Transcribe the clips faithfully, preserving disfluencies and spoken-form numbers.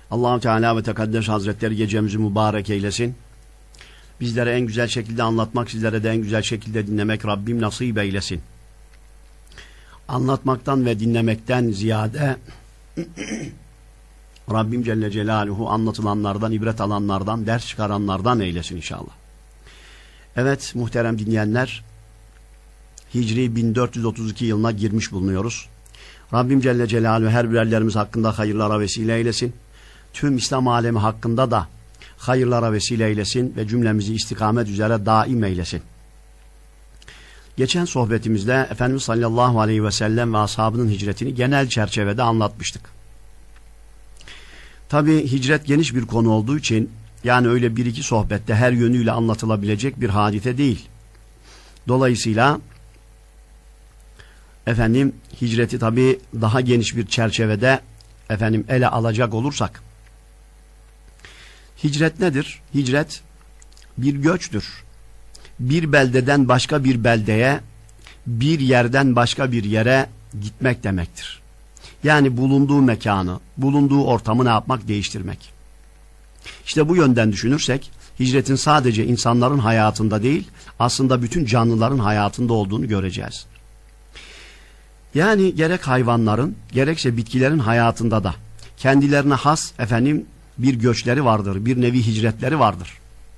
Allah-u Teala ve Tekaddes Hazretleri gecemizi mübarek eylesin. Bizlere en güzel şekilde anlatmak, sizlere de en güzel şekilde dinlemek Rabbim nasip eylesin. Anlatmaktan ve dinlemekten ziyade Rabbim Celle Celaluhu anlatılanlardan, ibret alanlardan, ders çıkaranlardan eylesin inşallah. Evet muhterem dinleyenler, Hicri bin dört yüz otuz iki yılına girmiş bulunuyoruz. Rabbim Celle Celaluhu her birerlerimiz hakkında hayırlara vesile eylesin. Tüm İslam alemi hakkında da hayırlara vesile eylesin ve cümlemizi istikamet üzere daim eylesin. Geçen sohbetimizde Efendimiz sallallahu aleyhi ve sellem ve ashabının hicretini genel çerçevede anlatmıştık. Tabi hicret geniş bir konu olduğu için yani öyle bir iki sohbette her yönüyle anlatılabilecek bir hadise değil. Dolayısıyla efendim hicreti tabi daha geniş bir çerçevede efendim ele alacak olursak, hicret nedir? Hicret bir göçtür. Bir beldeden başka bir beldeye, bir yerden başka bir yere gitmek demektir. Yani bulunduğu mekanı, bulunduğu ortamı ne yapmak? Değiştirmek. İşte bu yönden düşünürsek, hicretin sadece insanların hayatında değil, aslında bütün canlıların hayatında olduğunu göreceğiz. Yani gerek hayvanların, gerekse bitkilerin hayatında da kendilerine has efendim bir göçleri vardır, bir nevi hicretleri vardır.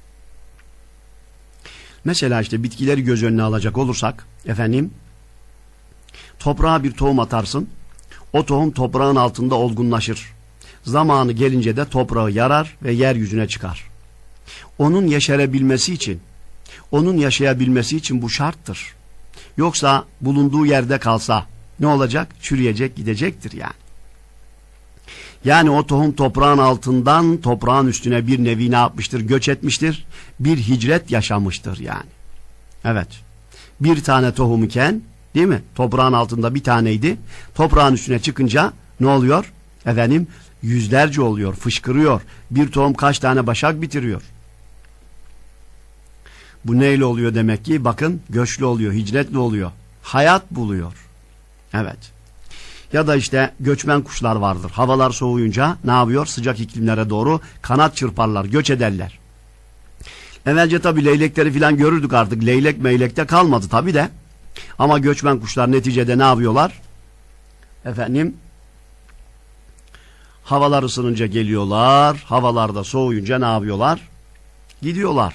Mesela işte bitkileri göz önüne alacak olursak efendim toprağa bir tohum atarsın, o tohum toprağın altında olgunlaşır. Zamanı gelince de toprağı yarar ve yeryüzüne çıkar. Onun yeşerebilmesi için, onun yaşayabilmesi için bu şarttır. Yoksa bulunduğu yerde kalsa ne olacak? Çürüyecek, gidecektir yani. Yani o tohum toprağın altından toprağın üstüne bir nevi ne yapmıştır? Göç etmiştir. Bir hicret yaşamıştır yani. Evet. Bir tane tohum iken, değil mi? Toprağın altında bir taneydi. Toprağın üstüne çıkınca ne oluyor? Efendim yüzlerce oluyor, fışkırıyor. Bir tohum kaç tane başak bitiriyor. Bu neyle oluyor demek ki? Bakın göçlü oluyor, hicretli oluyor. Hayat buluyor. Evet. Ya da işte göçmen kuşlar vardır. Havalar soğuyunca ne yapıyor? Sıcak iklimlere doğru kanat çırparlar, göç ederler. Evvelce tabii leylekleri falan görürdük artık. Leylek meylekte kalmadı tabii de. Ama göçmen kuşlar neticede ne yapıyorlar? Efendim havalar ısınınca geliyorlar. Havalarda soğuyunca ne yapıyorlar? Gidiyorlar.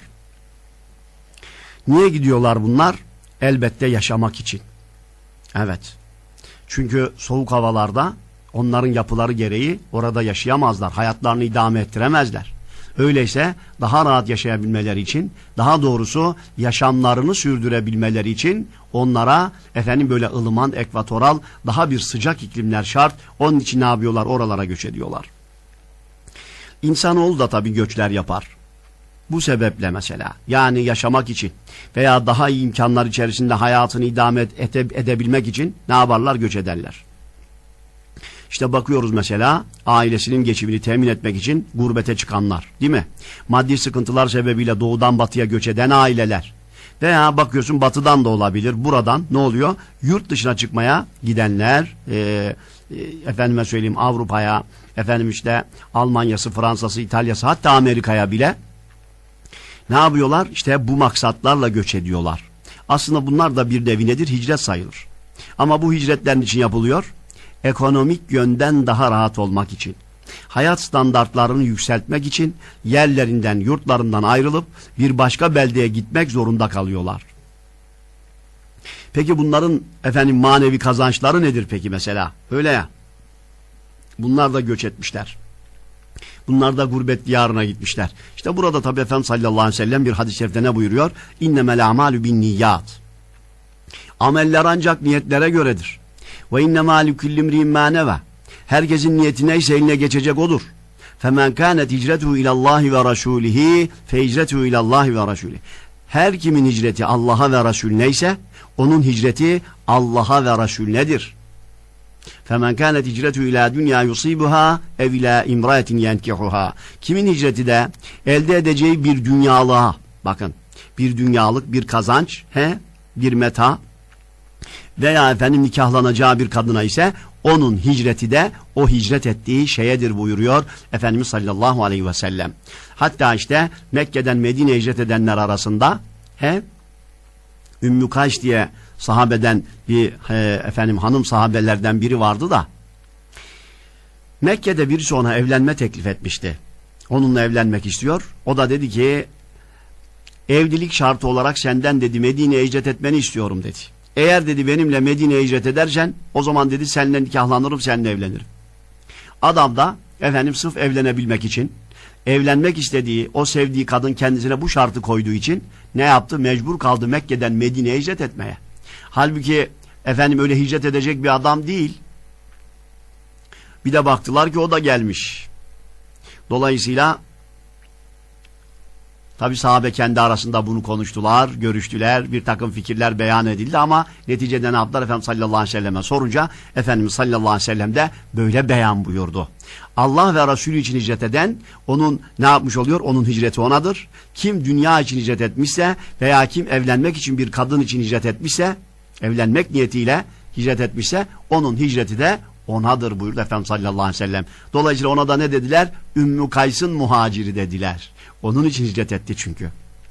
Niye gidiyorlar bunlar? Elbette yaşamak için. Evet. Çünkü soğuk havalarda onların yapıları gereği orada yaşayamazlar. Hayatlarını idame ettiremezler. Öyleyse daha rahat yaşayabilmeleri için, daha doğrusu yaşamlarını sürdürebilmeleri için onlara efendim böyle ılıman, ekvatoral, daha bir sıcak iklimler şart. Onun için ne yapıyorlar? Oralara göç ediyorlar. İnsanoğlu da tabii göçler yapar. Bu sebeple mesela yani yaşamak için veya daha iyi imkanlar içerisinde hayatını idame ede edebilmek için ne yaparlar? Göç ederler. İşte bakıyoruz mesela ailesinin geçimini temin etmek için gurbete çıkanlar, değil mi? Maddi sıkıntılar sebebiyle doğudan batıya göç eden aileler veya bakıyorsun batıdan da olabilir. Buradan ne oluyor? Yurt dışına çıkmaya gidenler, e, e, efendime söyleyeyim Avrupa'ya, efendim işte Almanya'sı, Fransa'sı, İtalya'sı hatta Amerika'ya bile ne yapıyorlar? İşte bu maksatlarla göç ediyorlar. Aslında bunlar da bir nevi nedir? Hicret sayılır. Ama bu hicretlerin için yapılıyor. Ekonomik yönden daha rahat olmak için. Hayat standartlarını yükseltmek için yerlerinden, yurtlarından ayrılıp bir başka beldeye gitmek zorunda kalıyorlar. Peki bunların efendim manevi kazançları nedir peki mesela? Öyle ya. Bunlar da göç etmişler. Bunlar da gurbet diyarına gitmişler. İşte burada tabi Efendimiz sallallahu aleyhi ve sellem bir hadis-i şerifte ne buyuruyor? İnnemel amalü bin niyyat. Ameller ancak niyetlere göredir. Ve innemâ likullimri'in mâ neve. Herkesin niyeti neyse eline geçecek odur. Femen kânet hicretuhu ilallâhi ve rasûlihi fe hicretuhu ilallâhi ve rasûlihi. Her kimin hicreti Allah'a ve Resulüne neyse onun hicreti Allah'a ve Resulünedir. Femen kânet hicretu ilâ dünyâ yusîbuhâ ev ilâ imrâetin yenkihuhâ. Kimin hicreti de elde edeceği bir dünyalığa, bakın bir dünyalık bir kazanç, he, bir meta veya efendim nikahlanacağı bir kadına ise Onun hicreti de o hicret ettiği şeyedir buyuruyor Efendimiz sallallahu aleyhi ve sellem. Hatta işte Mekke'den Medine'ye hicret edenler arasında he, Ümmü Kays diye sahabeden bir e, efendim hanım sahabelerden biri vardı da Mekke'de birisi ona evlenme teklif etmişti. Onunla evlenmek istiyor. O da dedi ki evlilik şartı olarak senden dedi Medine'ye hicret etmeni istiyorum dedi. Eğer dedi benimle Medine'ye hicret edersen o zaman dedi seninle nikahlanırım, seninle evlenirim. Adam da efendim sırf evlenebilmek için, evlenmek istediği, o sevdiği kadın kendisine bu şartı koyduğu için ne yaptı? Mecbur kaldı Mekke'den Medine'ye hicret etmeye. Halbuki efendim öyle hicret edecek bir adam değil. Bir de baktılar ki o da gelmiş. Dolayısıyla tabi sahabe kendi arasında bunu konuştular, görüştüler, bir takım fikirler beyan edildi ama neticede ne yaptılar? Efendimiz sallallahu aleyhi ve selleme sorunca Efendimiz sallallahu aleyhi ve sellem de böyle beyan buyurdu. Allah ve Resulü için hicret eden onun ne yapmış oluyor? Onun hicreti onadır. Kim dünya için hicret etmişse veya kim evlenmek için bir kadın için hicret etmişse, evlenmek niyetiyle hicret etmişse onun hicreti de onadır buyurdu Efendimiz sallallahu aleyhi ve sellem. Dolayısıyla ona da ne dediler? Ümmü Kays'ın muhaciri dediler. Onun için hicret etti çünkü.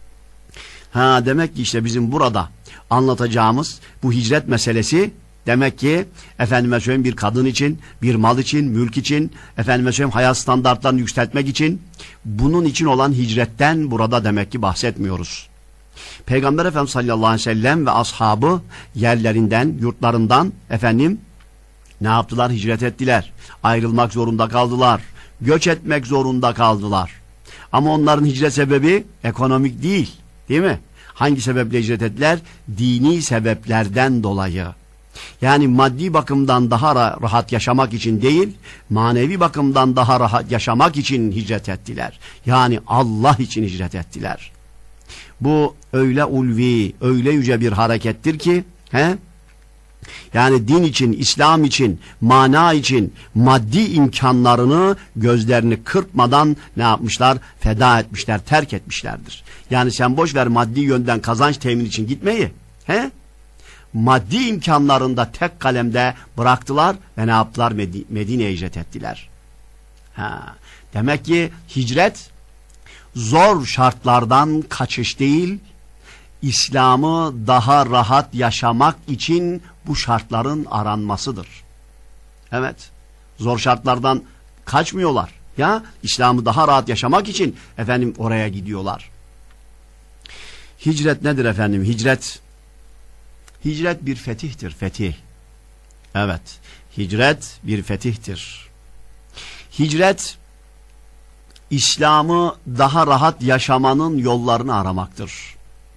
Ha demek ki işte bizim burada anlatacağımız bu hicret meselesi demek ki efendime söyleyeyim bir kadın için, bir mal için, mülk için, efendime söyleyeyim hayat standartlarını yükseltmek için bunun için olan hicretten burada demek ki bahsetmiyoruz. Peygamber Efendimiz sallallahu aleyhi ve sellem ve ashabı yerlerinden, yurtlarından efendim ne yaptılar? Hicret ettiler. Ayrılmak zorunda kaldılar. Göç etmek zorunda kaldılar. Ama onların hicret sebebi ekonomik değil. Değil mi? Hangi sebeple hicret ettiler? Dini sebeplerden dolayı. Yani maddi bakımdan daha rahat yaşamak için değil, manevi bakımdan daha rahat yaşamak için hicret ettiler. Yani Allah için hicret ettiler. Bu öyle ulvi, öyle yüce bir harekettir ki, he? Yani din için, İslam için, mana için maddi imkanlarını gözlerini kırpmadan ne yapmışlar? Feda etmişler, terk etmişlerdir. Yani sen boş ver maddi yönden kazanç temin için gitmeyi. He? Maddi imkanlarında tek kalemde bıraktılar ve ne yaptılar? Medine'ye hicret ettiler. Ha. Demek ki hicret zor şartlardan kaçış değil, İslam'ı daha rahat yaşamak için bu şartların aranmasıdır. Evet, zor şartlardan kaçmıyorlar. Ya İslam'ı daha rahat yaşamak için efendim oraya gidiyorlar. Hicret nedir efendim? Hicret, hicret bir fetihtir, fetih. Evet, hicret bir fetihtir. Hicret, İslam'ı daha rahat yaşamanın yollarını aramaktır.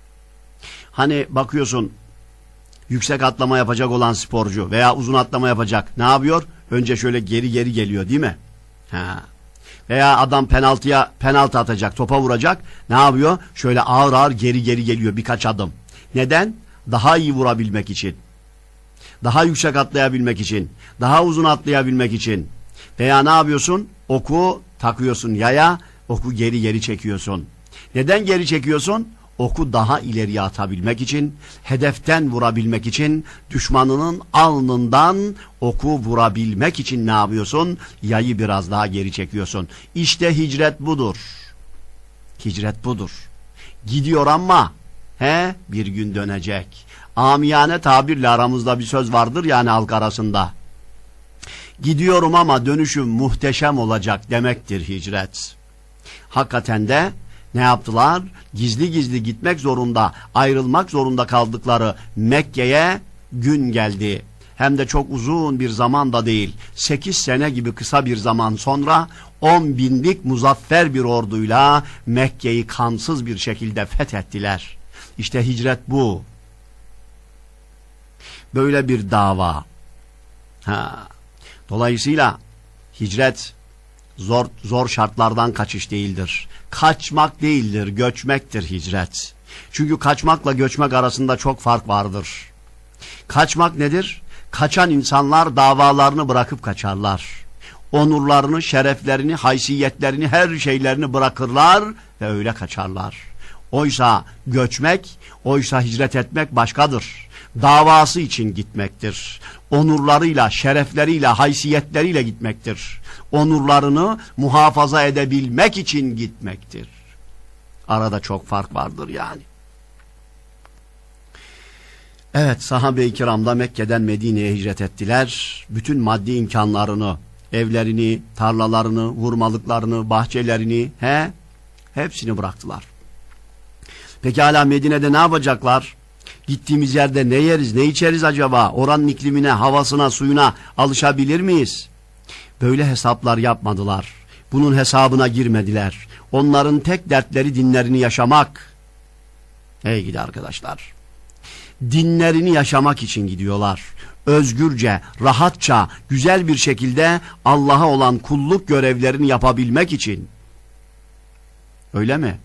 Hani bakıyorsun yüksek atlama yapacak olan sporcu veya uzun atlama yapacak ne yapıyor? Önce şöyle geri geri geliyor değil mi? Ha. Veya adam penaltıya penaltı atacak, topa vuracak. Ne yapıyor? Şöyle ağır ağır geri geri geliyor birkaç adım. Neden? Daha iyi vurabilmek için. Daha yüksek atlayabilmek için. Daha uzun atlayabilmek için. Veya ne yapıyorsun? Oku takıyorsun yaya, oku geri geri çekiyorsun. Neden geri çekiyorsun? Oku daha ileriye atabilmek için, hedeften vurabilmek için, düşmanının alnından oku vurabilmek için ne yapıyorsun? Yayı biraz daha geri çekiyorsun. İşte hicret budur. Hicret budur. Gidiyor ama he bir gün dönecek. Amiyane tabirle aramızda bir söz vardır yani halk arasında. Gidiyorum ama dönüşüm muhteşem olacak demektir hicret. Hakikaten de ne yaptılar? Gizli gizli gitmek zorunda, ayrılmak zorunda kaldıkları Mekke'ye gün geldi. Hem de çok uzun bir zaman da değil. Sekiz sene gibi kısa bir zaman sonra on binlik muzaffer bir orduyla Mekke'yi kansız bir şekilde fethettiler. İşte hicret bu. Böyle bir dava. Ha. Dolayısıyla hicret Zor, zor şartlardan kaçış değildir. Kaçmak değildir, göçmektir hicret. Çünkü kaçmakla göçmek arasında çok fark vardır. Kaçmak nedir? Kaçan insanlar davalarını bırakıp kaçarlar. Onurlarını, şereflerini, haysiyetlerini, her şeylerini bırakırlar ve öyle kaçarlar. Oysa göçmek, oysa hicret etmek başkadır. davası için gitmektir. Onurlarıyla, şerefleriyle, haysiyetleriyle gitmektir. Onurlarını muhafaza edebilmek için gitmektir. Arada çok fark vardır yani. Evet, sahabe-i kiram da Mekke'den Medine'ye hicret ettiler. Bütün maddi imkanlarını, evlerini, tarlalarını, hurmalıklarını, bahçelerini, he, hepsini bıraktılar. Peki hala Medine'de ne yapacaklar? Gittiğimiz yerde ne yeriz, ne içeriz acaba? Oranın iklimine, havasına, suyuna alışabilir miyiz? Böyle hesaplar yapmadılar. Bunun hesabına girmediler. Onların tek dertleri dinlerini yaşamak. Hey gidi arkadaşlar. Dinlerini yaşamak için gidiyorlar. Özgürce, rahatça, güzel bir şekilde Allah'a olan kulluk görevlerini yapabilmek için. Öyle mi?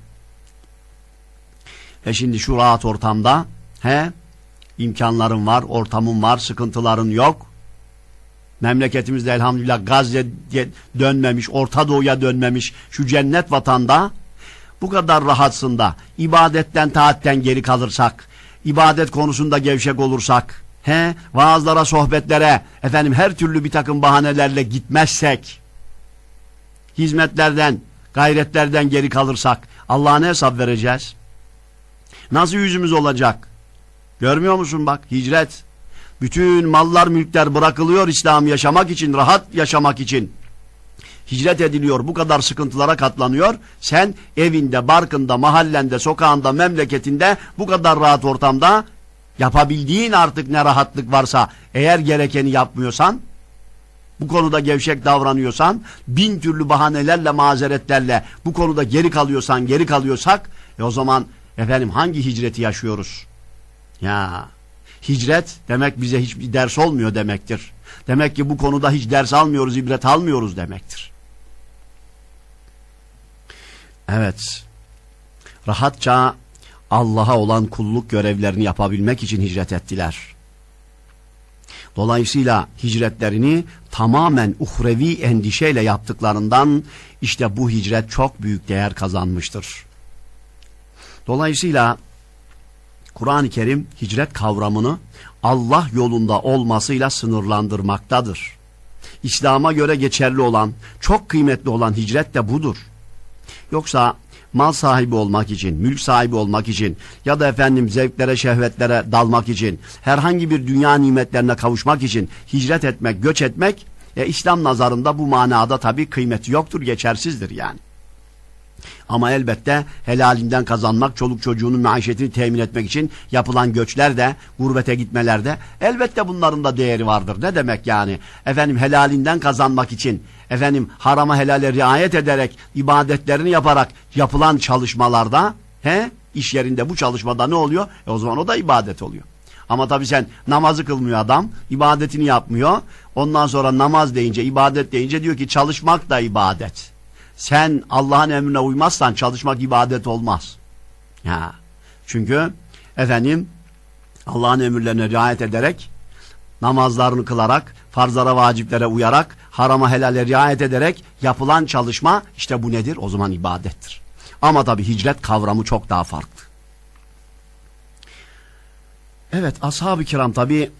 E şimdi şu rahat ortamda, he, imkanların var, ortamın var, sıkıntıların yok. Memleketimizde elhamdülillah Gazze'ye dönmemiş, Orta Doğu'ya dönmemiş şu cennet vatanda bu kadar rahatsında, ibadetten, taatten geri kalırsak, ibadet konusunda gevşek olursak, he, vaazlara, sohbetlere, efendim her türlü bir takım bahanelerle gitmezsek, hizmetlerden, gayretlerden geri kalırsak, Allah'a ne hesap vereceğiz? Nasıl yüzümüz olacak? Görmüyor musun bak, hicret. Bütün mallar, mülkler bırakılıyor İslam yaşamak için, rahat yaşamak için. Hicret ediliyor, bu kadar sıkıntılara katlanıyor. Sen evinde, barkında, mahallende, sokağında, memleketinde bu kadar rahat ortamda yapabildiğin artık ne rahatlık varsa, eğer gerekeni yapmıyorsan, bu konuda gevşek davranıyorsan, bin türlü bahanelerle, mazeretlerle bu konuda geri kalıyorsan, geri kalıyorsak, e o zaman efendim hangi hicreti yaşıyoruz? Ya hicret demek bize hiçbir ders olmuyor demektir. Demek ki bu konuda hiç ders almıyoruz, ibret almıyoruz demektir. Evet. Rahatça Allah'a olan kulluk görevlerini yapabilmek için hicret ettiler. Dolayısıyla hicretlerini tamamen uhrevi endişeyle yaptıklarından işte bu hicret çok büyük değer kazanmıştır. Dolayısıyla Kur'an-ı Kerim hicret kavramını Allah yolunda olmasıyla sınırlandırmaktadır. İslam'a göre geçerli olan, çok kıymetli olan hicret de budur. Yoksa mal sahibi olmak için, mülk sahibi olmak için ya da efendim zevklere, şehvetlere dalmak için, herhangi bir dünya nimetlerine kavuşmak için hicret etmek, göç etmek, e, İslam nazarında bu manada tabii kıymeti yoktur, geçersizdir yani. Ama elbette helalinden kazanmak, çoluk çocuğunun maişetini temin etmek için yapılan göçler de, gurbete gitmeler de elbette bunların da değeri vardır. Ne demek yani? Efendim helalinden kazanmak için, efendim harama helale riayet ederek, ibadetlerini yaparak yapılan çalışmalarda, he, iş yerinde bu çalışmada ne oluyor? E o zaman o da ibadet oluyor. Ama tabii sen namazı kılmıyor adam, ibadetini yapmıyor. Ondan sonra namaz deyince, ibadet deyince diyor ki çalışmak da ibadet. Sen Allah'ın emrine uymazsan çalışmak ibadet olmaz. Ya. Çünkü efendim Allah'ın emirlerine riayet ederek, namazlarını kılarak, farzlara, vaciplere uyarak, harama, helale riayet ederek yapılan çalışma işte bu nedir? O zaman ibadettir. Ama tabi hicret kavramı çok daha farklı. Evet, ashab-ı kiram tabi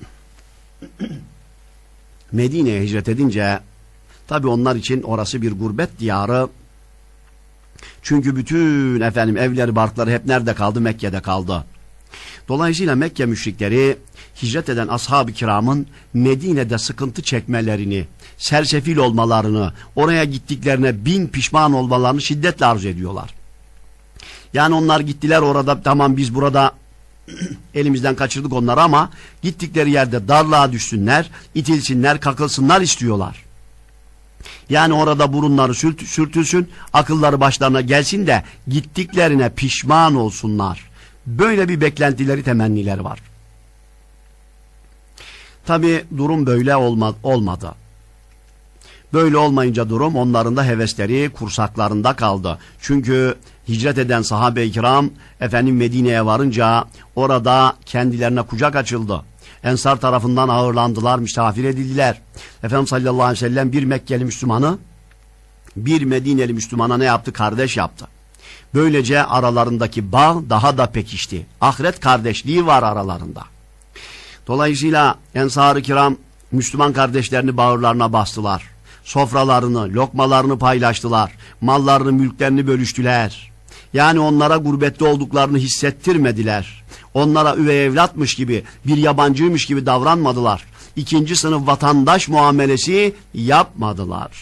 Medine'ye hicret edince tabi onlar için orası bir gurbet diyarı. Çünkü bütün efendim evleri, barkları hep nerede kaldı? Mekke'de kaldı. Dolayısıyla Mekke müşrikleri hicret eden ashab-ı kiramın Medine'de sıkıntı çekmelerini, sersefil olmalarını, oraya gittiklerine bin pişman olmalarını şiddetle arzu ediyorlar. Yani onlar gittiler orada, tamam biz burada elimizden kaçırdık onları ama gittikleri yerde darlığa düşsünler, itilsinler, kakılsınlar istiyorlar. Yani orada burunları sürt, sürtülsün, akılları başlarına gelsin de gittiklerine pişman olsunlar. Böyle bir beklentileri, temennileri var. Tabi durum böyle olma, olmadı. Böyle olmayınca durum onların da hevesleri kursaklarında kaldı. Çünkü hicret eden sahabe-i kiram efendim Medine'ye varınca orada kendilerine kucak açıldı. Ensar tarafından ağırlandılar, misafir edildiler. Efendimiz sallallahu aleyhi ve sellem bir Mekkeli Müslümanı bir Medineli Müslümana ne yaptı? Kardeş yaptı. Böylece aralarındaki bağ daha da pekişti. Ahiret kardeşliği var aralarında. Dolayısıyla Ensar-ı Kiram Müslüman kardeşlerini bağırlarına bastılar. Sofralarını, lokmalarını paylaştılar. Mallarını, mülklerini bölüştüler. Yani onlara gurbette olduklarını hissettirmediler. Onlara üvey evlatmış gibi, bir yabancıymış gibi davranmadılar. İkinci sınıf vatandaş muamelesi yapmadılar.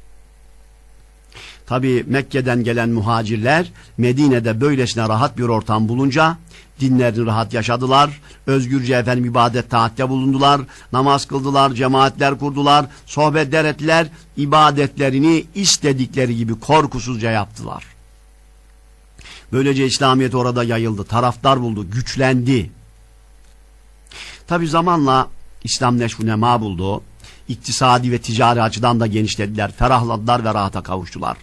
Tabi Mekke'den gelen muhacirler Medine'de böylesine rahat bir ortam bulunca dinlerini rahat yaşadılar. Özgürce efendim ibadet taatte bulundular. Namaz kıldılar, cemaatler kurdular, sohbetler ettiler. İbadetlerini istedikleri gibi korkusuzca yaptılar. Böylece İslamiyet orada yayıldı, taraftar buldu, güçlendi. Tabi zamanla İslam neşvu nema buldu. İktisadi ve ticari açıdan da genişlediler, ferahladılar ve rahata kavuştular.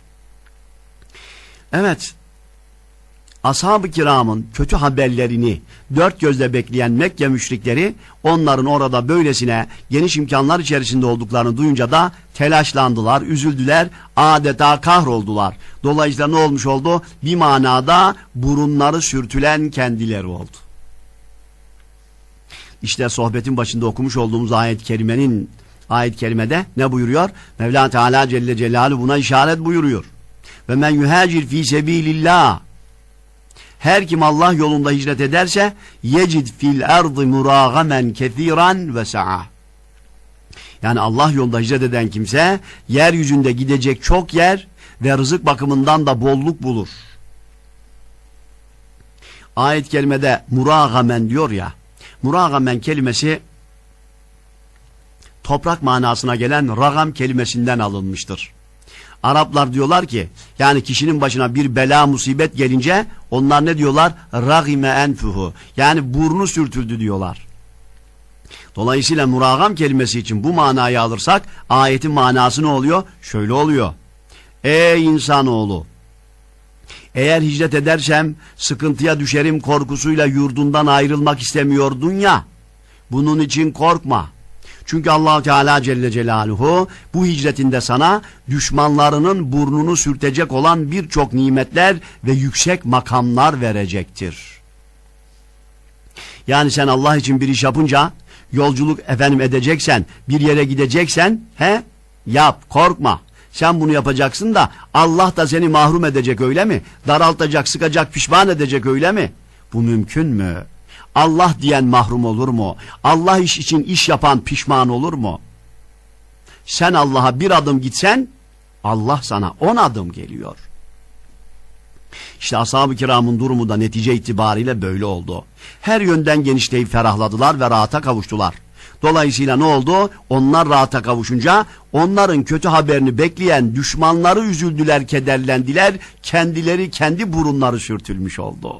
Evet, ashab-ı kiramın kötü haberlerini dört gözle bekleyen Mekke müşrikleri onların orada böylesine geniş imkanlar içerisinde olduklarını duyunca da telaşlandılar, üzüldüler, adeta kahroldular. Dolayısıyla ne olmuş oldu? Bir manada burunları sürtülen kendileri oldu. İşte sohbetin başında okumuş olduğumuz ayet-i kerimenin ayet-i kerimede ne buyuruyor? Mevla Teala Celle Celaluhu buna işaret buyuruyor. Ve men yuhacir fi sebilillah. Her kim Allah yolunda hicret ederse yecid fil ardı muragamen kethiran ve sa'a. Yani Allah yolunda hicret eden kimse yeryüzünde gidecek çok yer ve rızık bakımından da bolluk bulur. Ayet-i kerimede muragamen diyor ya. Muragamen kelimesi toprak manasına gelen ragam kelimesinden alınmıştır. Araplar diyorlar ki yani kişinin başına bir bela musibet gelince onlar ne diyorlar? Ragime enfuhu. Yani burnu sürtüldü diyorlar. Dolayısıyla muragam kelimesi için bu manayı alırsak ayetin manası ne oluyor? Şöyle oluyor. Ey insanoğlu! Eğer hicret edersem sıkıntıya düşerim korkusuyla yurdundan ayrılmak istemiyordun ya. Bunun için korkma. Çünkü Allah Teala Celle Celaluhu bu hicretinde sana düşmanlarının burnunu sürtecek olan birçok nimetler ve yüksek makamlar verecektir. Yani sen Allah için bir iş yapınca yolculuk efendim edeceksen, bir yere gideceksen he yap, korkma. Sen bunu yapacaksın da Allah da seni mahrum edecek öyle mi? Daraltacak, sıkacak, pişman edecek öyle mi? Bu mümkün mü? Allah diyen mahrum olur mu? Allah iş için iş yapan pişman olur mu? Sen Allah'a bir adım gitsen Allah sana on adım geliyor. İşte ashab-ı kiramın durumu da netice itibariyle böyle oldu. Her yönden genişleyip ferahladılar ve rahata kavuştular. Dolayısıyla ne oldu? Onlar rahata kavuşunca onların kötü haberini bekleyen düşmanları üzüldüler, kederlendiler. Kendileri kendi burunları sürtülmüş oldu.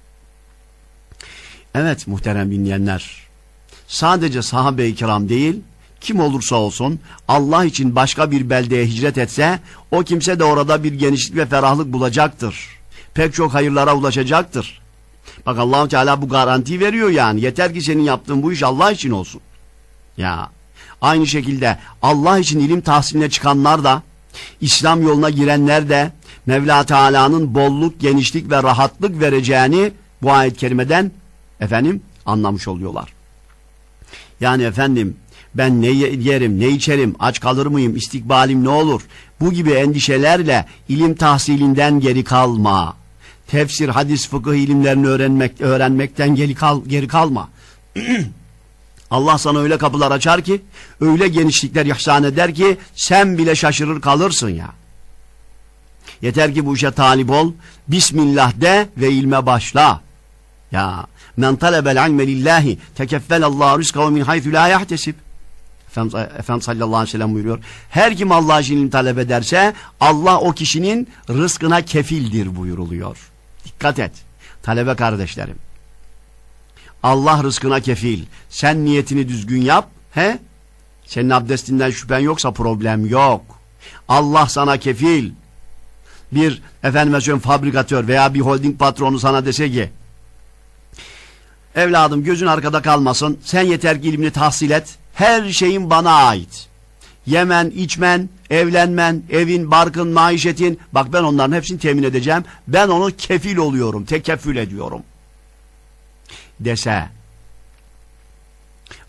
Evet muhterem dinleyenler, sadece sahabe-i kiram değil, kim olursa olsun Allah için başka bir beldeye hicret etse, o kimse de orada bir genişlik ve ferahlık bulacaktır. Pek çok hayırlara ulaşacaktır. Bak Allah-u Teala bu garantiyi veriyor yani. Yeter ki senin yaptığın bu iş Allah için olsun. Ya aynı şekilde Allah için ilim tahsiline çıkanlar da, İslam yoluna girenler de Mevla Teala'nın bolluk, genişlik ve rahatlık vereceğini bu ayet-i kerimeden efendim anlamış oluyorlar. Yani efendim ben ne yerim, ne içerim, aç kalır mıyım, istikbalim ne olur? Bu gibi endişelerle ilim tahsilinden geri kalma. Tefsir, hadis, fıkıh ilimlerini öğrenmek, öğrenmekten geri, kal, geri kalma. Allah sana öyle kapılar açar ki, öyle genişlikler ihsan eder ki sen bile şaşırır kalırsın ya. Yeter ki bu işe talip ol, Bismillah de ve ilme başla. Ya men talebel ilme lillahi tekeffelallahu rizkahu min haythu la yahtesib. Efendimiz, Efendimiz sallallahu aleyhi ve sellem buyuruyor. Her kim Allah için ilim talep ederse Allah o kişinin rızkına kefildir buyuruluyor. Dikkat et talebe kardeşlerim. Allah rızkına kefil. Sen niyetini düzgün yap. He? Senin abdestinden şüphen yoksa problem yok. Allah sana kefil. Bir efendime söyleyeyim fabrikatör veya bir holding patronu sana dese ki evladım gözün arkada kalmasın. Sen yeter ki ilmini tahsil et. Her şeyin bana ait. Yemen, içmen, evlenmen, evin, barkın, maişetin. Bak ben onların hepsini temin edeceğim. Ben onu kefil oluyorum. Tekeffül ediyorum. Dese.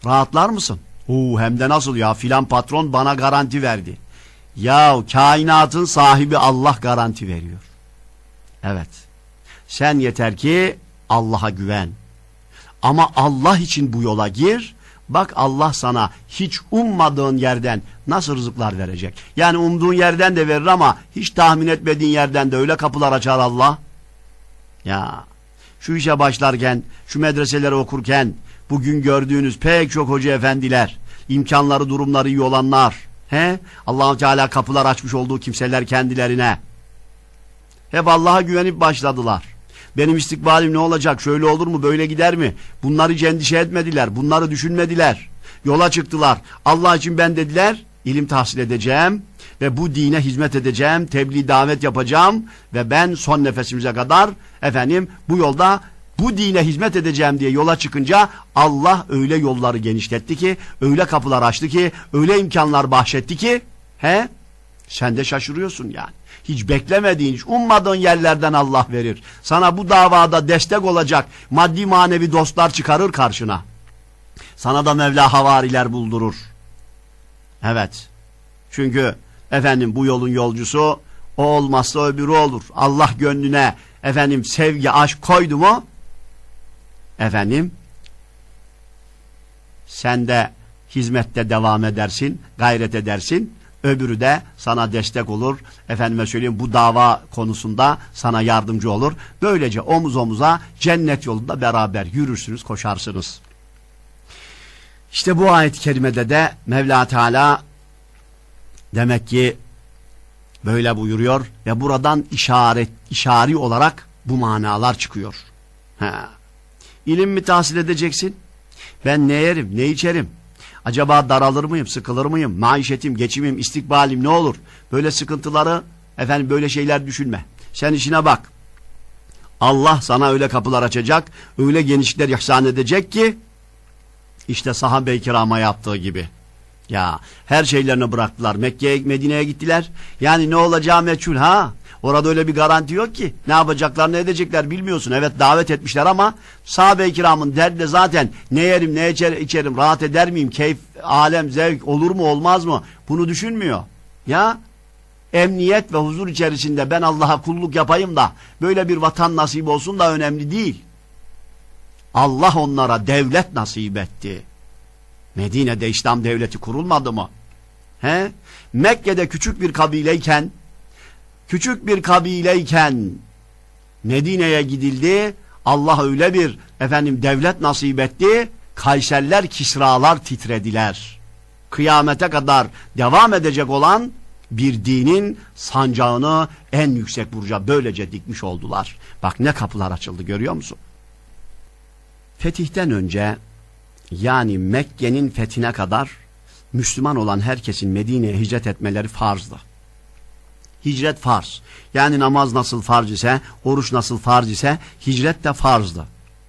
Rahatlar mısın? Oo, hem de nasıl ya, filan patron bana garanti verdi. Ya kainatın sahibi Allah garanti veriyor. Evet. Sen yeter ki Allah'a güven. Ama Allah için bu yola gir. Bak Allah sana hiç ummadığın yerden nasıl rızıklar verecek. Yani umduğun yerden de verir ama hiç tahmin etmediğin yerden de öyle kapılar açar Allah. Ya şu işe başlarken, şu medreseleri okurken bugün gördüğünüz pek çok hoca efendiler, imkanları durumları iyi olanlar, he? Allah-u Teala kapılar açmış olduğu kimseler kendilerine. Hep Allah'a güvenip başladılar. Benim istikbalim ne olacak? Şöyle olur mu? Böyle gider mi? Bunları hiç endişe etmediler. Bunları düşünmediler. Yola çıktılar. Allah için ben dediler, ilim tahsil edeceğim ve bu dine hizmet edeceğim, tebliğ davet yapacağım ve ben son nefesimize kadar efendim bu yolda bu dine hizmet edeceğim diye yola çıkınca Allah öyle yolları genişletti ki, öyle kapılar açtı ki, öyle imkanlar bahşetti ki, he? Sen de şaşırıyorsun yani. Hiç beklemediğin, hiç ummadığın yerlerden Allah verir. Sana bu davada destek olacak maddi manevi dostlar çıkarır karşına. Sana da Mevla havariler buldurur. Evet. Çünkü efendim bu yolun yolcusu o olmazsa öbürü olur. Allah gönlüne efendim sevgi, aşk koydu mu efendim sen de hizmette devam edersin, gayret edersin. Öbürü de sana destek olur. Efendime söyleyeyim bu dava konusunda sana yardımcı olur. Böylece omuz omuza cennet yolunda beraber yürürsünüz, koşarsınız. İşte bu ayet-i kerimede de Mevla Teala demek ki böyle buyuruyor ve buradan işaret, işari olarak bu manalar çıkıyor. Ha. İlim mi tahsil edeceksin? Ben ne yerim, ne içerim? Acaba daralır mıyım, sıkılır mıyım? Maişetim, geçimim, istikbalim ne olur? Böyle sıkıntıları, efendim böyle şeyler düşünme. Sen işine bak. Allah sana öyle kapılar açacak, öyle genişlikler ihsan edecek ki, işte sahabe-i kirama yaptığı gibi. Ya her şeylerini bıraktılar. Mekke'ye, Medine'ye gittiler. Yani ne olacağı meçhul ha. Orada öyle bir garanti yok ki. Ne yapacaklar, ne edecekler bilmiyorsun. Evet davet etmişler ama sahabe-i kiramın derdi de zaten ne yerim, ne içer, içerim, rahat eder miyim, keyif, alem, zevk olur mu, olmaz mı? Bunu düşünmüyor. Ya emniyet ve huzur içerisinde ben Allah'a kulluk yapayım da böyle bir vatan nasip olsun da önemli değil. Allah onlara devlet nasip etti. Medine'de İslam devleti kurulmadı mı? He? Mekke'de küçük bir kabileyken küçük bir kabileyken Medine'ye gidildi. Allah öyle bir efendim devlet nasip etti. Kayserler, Kisralar titrediler. Kıyamete kadar devam edecek olan bir dinin sancağını en yüksek burca böylece dikmiş oldular. Bak ne kapılar açıldı, görüyor musun? Fetihten önce, yani Mekke'nin fethine kadar Müslüman olan herkesin Medine'ye hicret etmeleri farzdı. Hicret farz. Yani namaz nasıl farz ise, oruç nasıl farz ise hicret de farzdı.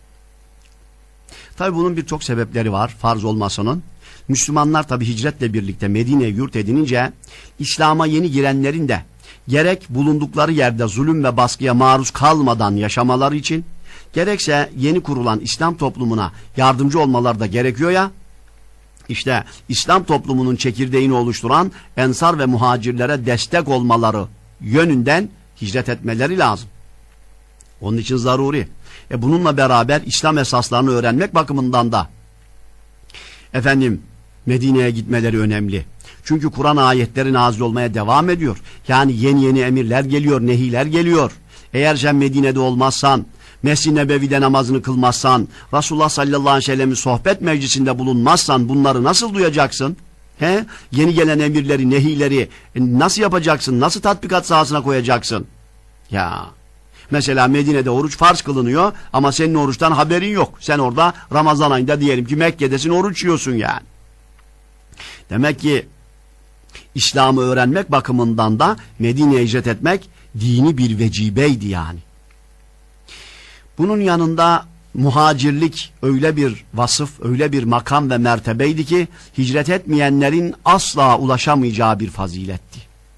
Tabi bunun birçok sebepleri var farz olmasının. Müslümanlar tabi hicretle birlikte Medine'ye yurt edinince İslam'a yeni girenlerin de gerek bulundukları yerde zulüm ve baskıya maruz kalmadan yaşamaları için, gerekse yeni kurulan İslam toplumuna yardımcı olmaları da gerekiyor ya. İşte İslam toplumunun çekirdeğini oluşturan ensar ve muhacirlere destek olmaları yönünden hicret etmeleri lazım. Onun için zaruri. E bununla beraber İslam esaslarını öğrenmek bakımından da efendim Medine'ye gitmeleri önemli. Çünkü Kur'an ayetleri nazil olmaya devam ediyor. Yani yeni yeni emirler geliyor, nehiler geliyor. Eğer sen Medine'de olmazsan, Mescid-i Nebevi'de namazını kılmazsan, Resulullah sallallahu aleyhi ve sellem'in sohbet meclisinde bulunmazsan bunları nasıl duyacaksın? He? Yeni gelen emirleri, nehileri nasıl yapacaksın? Nasıl tatbikat sahasına koyacaksın? Ya mesela Medine'de oruç farz kılınıyor ama senin oruçtan haberin yok. Sen orada Ramazan ayında diyelim ki Mekke'desin, oruç yiyorsun yani. Demek ki İslam'ı öğrenmek bakımından da Medine'ye hicret etmek dini bir vecibeydi yani. Bunun yanında muhacirlik öyle bir vasıf, öyle bir makam ve mertebeydi ki hicret etmeyenlerin asla ulaşamayacağı bir faziletti.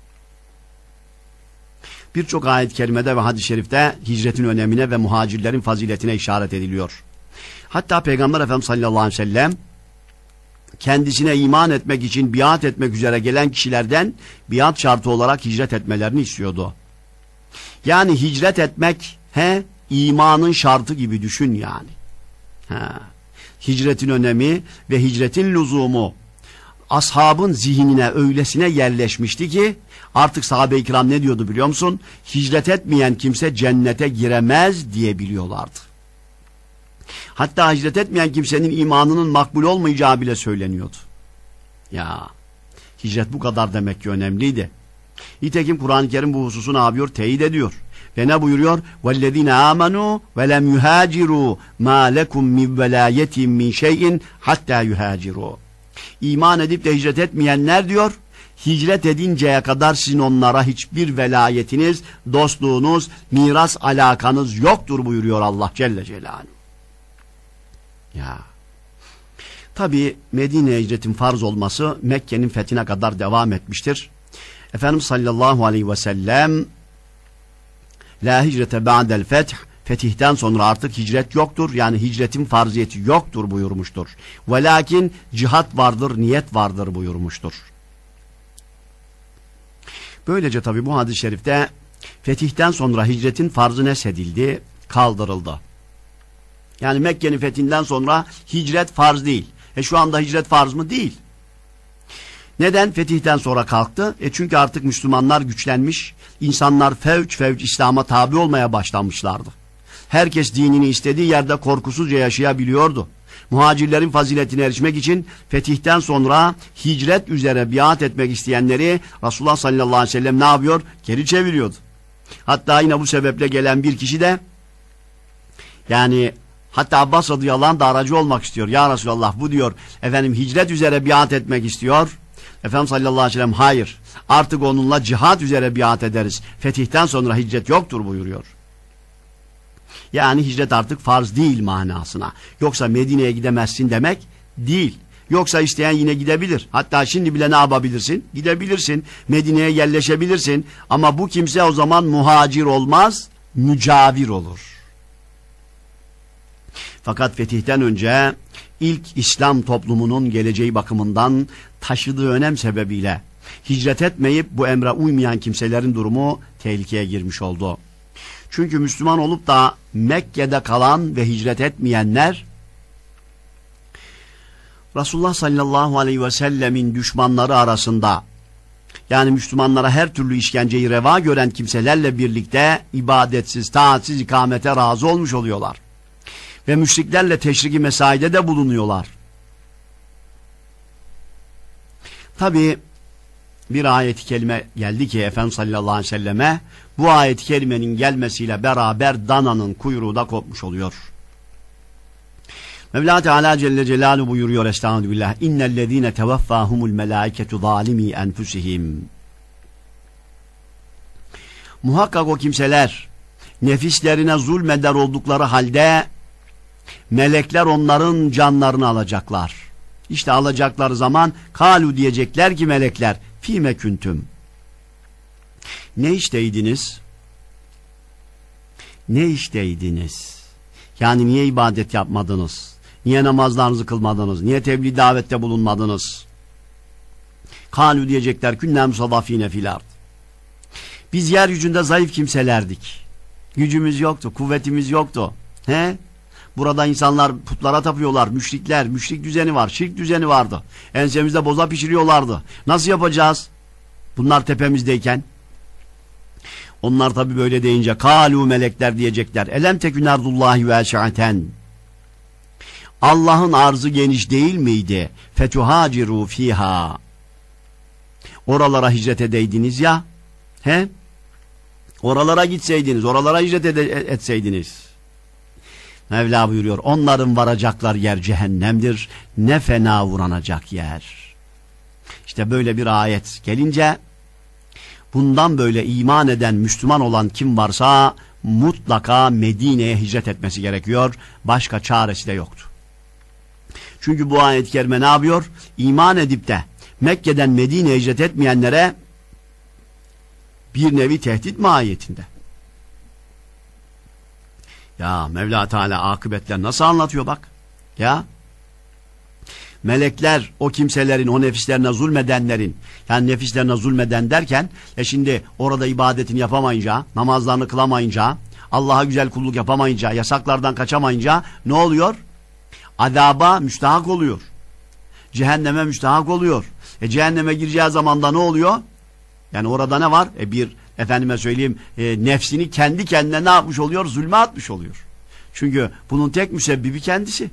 Birçok ayet-i kerimede ve hadis-i şerifte hicretin önemine ve muhacirlerin faziletine işaret ediliyor. Hatta Peygamber Efendimiz sallallahu aleyhi ve sellem kendisine iman etmek için biat etmek üzere gelen kişilerden biat şartı olarak hicret etmelerini istiyordu. Yani hicret etmek he imanın şartı gibi düşün yani. Ha. Hicretin önemi ve hicretin lüzumu ashabın zihnine öylesine yerleşmişti ki artık sahabe-i kiram ne diyordu biliyor musun? Hicret etmeyen kimse cennete giremez diye biliyorlardı. Hatta hicret etmeyen kimsenin imanının makbul olmayacağı bile söyleniyordu. Ya hicret bu kadar demek ki önemliydi. Nitekim Kur'an-ı Kerim bu hususu ne yapıyor? Teyit ediyor. Ve ne buyuruyor? وَالَّذ۪ينَ آمَنُوا وَلَمْ يُهَاجِرُوا مَا لَكُمْ مِنْ وَلَايَتِهِمْ مِنْ شَيْءٍ حَتَّى يُهَاجِرُوا. İman edip de hicret etmeyenler diyor, hicret edinceye kadar sizin onlara hiçbir velayetiniz, dostluğunuz, miras alakanız yoktur buyuruyor Allah Celle Celaluhu. Ya. Tabi Medine hicretin farz olması Mekke'nin fethine kadar devam etmiştir. Efendimiz sallallahu aleyhi ve sellem la hicrete ba'del feth, fetihten sonra artık hicret yoktur. Yani hicretin farziyeti yoktur buyurmuştur. Velakin cihat vardır, niyet vardır buyurmuştur. Böylece tabi bu hadis-i şerifte fetihten sonra hicretin farzı nesedildi, kaldırıldı. Yani Mekke'nin fethinden sonra hicret farz değil. E şu anda hicret farz mı? Değil. Neden? Fetihten sonra kalktı. E çünkü artık Müslümanlar güçlenmiş, insanlar fevç fevç İslam'a tabi olmaya başlamışlardı. Herkes dinini istediği yerde korkusuzca yaşayabiliyordu. Muhacirlerin faziletine erişmek için fetihten sonra hicret üzere biat etmek isteyenleri Resulullah sallallahu aleyhi ve sellem ne yapıyor? Geri çeviriyordu. Hatta yine bu sebeple gelen bir kişi de yani hatta Abbas radıyallahu anh da aracı olmak istiyor. Ya Resulallah bu diyor efendim hicret üzere biat etmek istiyor. Efendimiz sallallahu aleyhi ve sellem hayır artık onunla cihat üzere biat ederiz. Fetihten sonra hicret yoktur buyuruyor. Yani hicret artık farz değil manasına. Yoksa Medine'ye gidemezsin demek değil. Yoksa isteyen yine gidebilir. Hatta şimdi bile ne yapabilirsin? Gidebilirsin. Medine'ye yerleşebilirsin. Ama bu kimse o zaman muhacir olmaz, mücavir olur. Fakat fetihten önce ilk İslam toplumunun geleceği bakımından taşıdığı önem sebebiyle hicret etmeyip bu emre uymayan kimselerin durumu tehlikeye girmiş oldu. Çünkü Müslüman olup da Mekke'de kalan ve hicret etmeyenler Resulullah sallallahu aleyhi ve sellemin düşmanları arasında yani Müslümanlara her türlü işkenceyi reva gören kimselerle birlikte ibadetsiz, taatsiz ikamete razı olmuş oluyorlar. Ve müşriklerle teşriki mesaide de bulunuyorlar. Tabi bir ayet-i kerime geldi ki Efendimiz sallallahu aleyhi ve selleme bu ayet-i kerimenin gelmesiyle beraber dananın kuyruğu da kopmuş oluyor. Mevla Teala Celle Celaluhu buyuruyor estağfirullah innellezine tevaffahumul melaiketu zalimi enfusihim. Muhakkak o kimseler nefislerine zulmeder oldukları halde melekler onların canlarını alacaklar. İşte alacakları zaman kalu diyecekler ki melekler fîme küntüm. Ne işteydiniz? Ne işteydiniz? Yani niye ibadet yapmadınız? Niye namazlarınızı kılmadınız? Niye tebliğ davette bulunmadınız? Kalu diyecekler künnâ musaddafîne fil ard. Biz yeryüzünde zayıf kimselerdik. Gücümüz yoktu, kuvvetimiz yoktu. He? Burada insanlar putlara tapıyorlar, müşrikler, müşrik düzeni var, şirk düzeni vardı. Ensemizde boza pişiriyorlardı. Nasıl yapacağız? Bunlar tepemizdeyken. Onlar tabi böyle deyince, kalu melekler diyecekler. Elem tekün ardullahi veşaten. Allah'ın arzı geniş değil miydi? Fetuhaciru fiha. Oralara hicret edeydiniz ya. He? Oralara gitseydiniz, oralara hicret etseydiniz. Mevla buyuruyor, onların varacaklar yer cehennemdir, ne fena vuranacak yer. İşte böyle bir ayet gelince, bundan böyle iman eden, Müslüman olan kim varsa, mutlaka Medine'ye hicret etmesi gerekiyor, başka çaresi de yoktu. Çünkü bu ayet-i kerime ne yapıyor? İman edip de, Mekke'den Medine'ye hicret etmeyenlere, bir nevi tehdit mahiyetinde. Ya Mevla Teala akıbetler nasıl anlatıyor bak. Ya melekler o kimselerin, o nefislerine zulmedenlerin, yani nefislerine zulmeden derken, e şimdi orada ibadetini yapamayınca, namazlarını kılamayınca, Allah'a güzel kulluk yapamayınca, yasaklardan kaçamayınca ne oluyor? Azaba müstahak oluyor. Cehenneme müstahak oluyor. E cehenneme gireceği zaman da ne oluyor? Yani orada ne var? E bir, efendime söyleyeyim, e, nefsini kendi kendine ne yapmış oluyor? Zulme atmış oluyor. Çünkü bunun tek müsebbibi kendisi.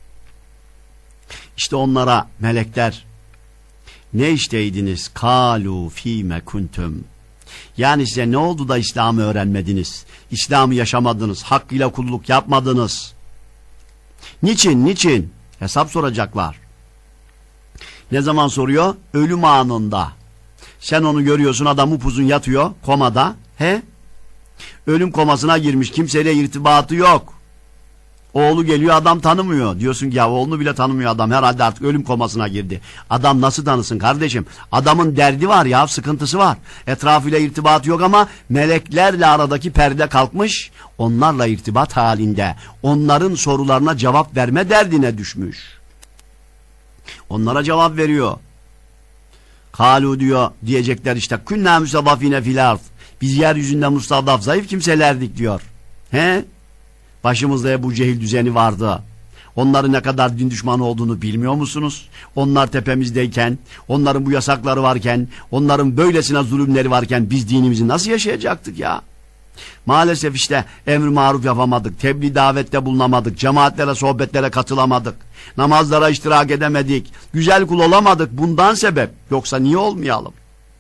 İşte onlara melekler, ne işteydiniz? Kalu fîme kuntum. Yani size ne oldu da İslam'ı öğrenmediniz? İslam'ı yaşamadınız, hakkıyla kulluk yapmadınız. Niçin, niçin? Hesap soracaklar. Ne zaman soruyor? Ölüm anında. Sen onu görüyorsun, adam upuzun yatıyor komada. He? Ölüm komasına girmiş, kimseyle irtibatı yok. Oğlu geliyor, adam tanımıyor. Diyorsun ki ya oğlunu bile tanımıyor adam, herhalde artık ölüm komasına girdi. Adam nasıl tanısın kardeşim? Adamın derdi var ya, sıkıntısı var. Etrafıyla irtibatı yok ama meleklerle aradaki perde kalkmış. Onlarla irtibat halinde. Onların sorularına cevap verme derdine düşmüş. Onlara cevap veriyor. Kalu diyor, diyecekler işte künnâ müstadafîne fil ard. Biz yeryüzünde mustadaf, zayıf kimselerdik diyor. He? Başımızda Ebu Cehil düzeni vardı. Onların ne kadar din düşmanı olduğunu bilmiyor musunuz? Onlar tepemizdeyken, onların bu yasakları varken, onların böylesine zulümleri varken biz dinimizi nasıl yaşayacaktık ya? Maalesef işte emr-i maruf yapamadık, tebliğ davette bulunamadık, cemaatlere, sohbetlere katılamadık, namazlara iştirak edemedik, güzel kul olamadık bundan sebep. Yoksa niye olmayalım?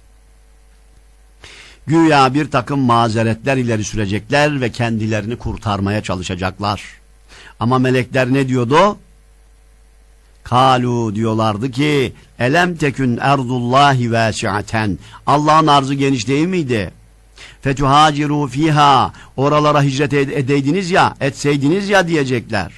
Güya bir takım mazeretler ileri sürecekler ve kendilerini kurtarmaya çalışacaklar. Ama melekler ne diyordu? Kalu diyorlardı ki elem tekün erdullahi vasiaten. Allah'ın arzı geniş değil miydi? Fetuhaciru fiha. Oralara hicret edeydiniz ya, etseydiniz ya diyecekler.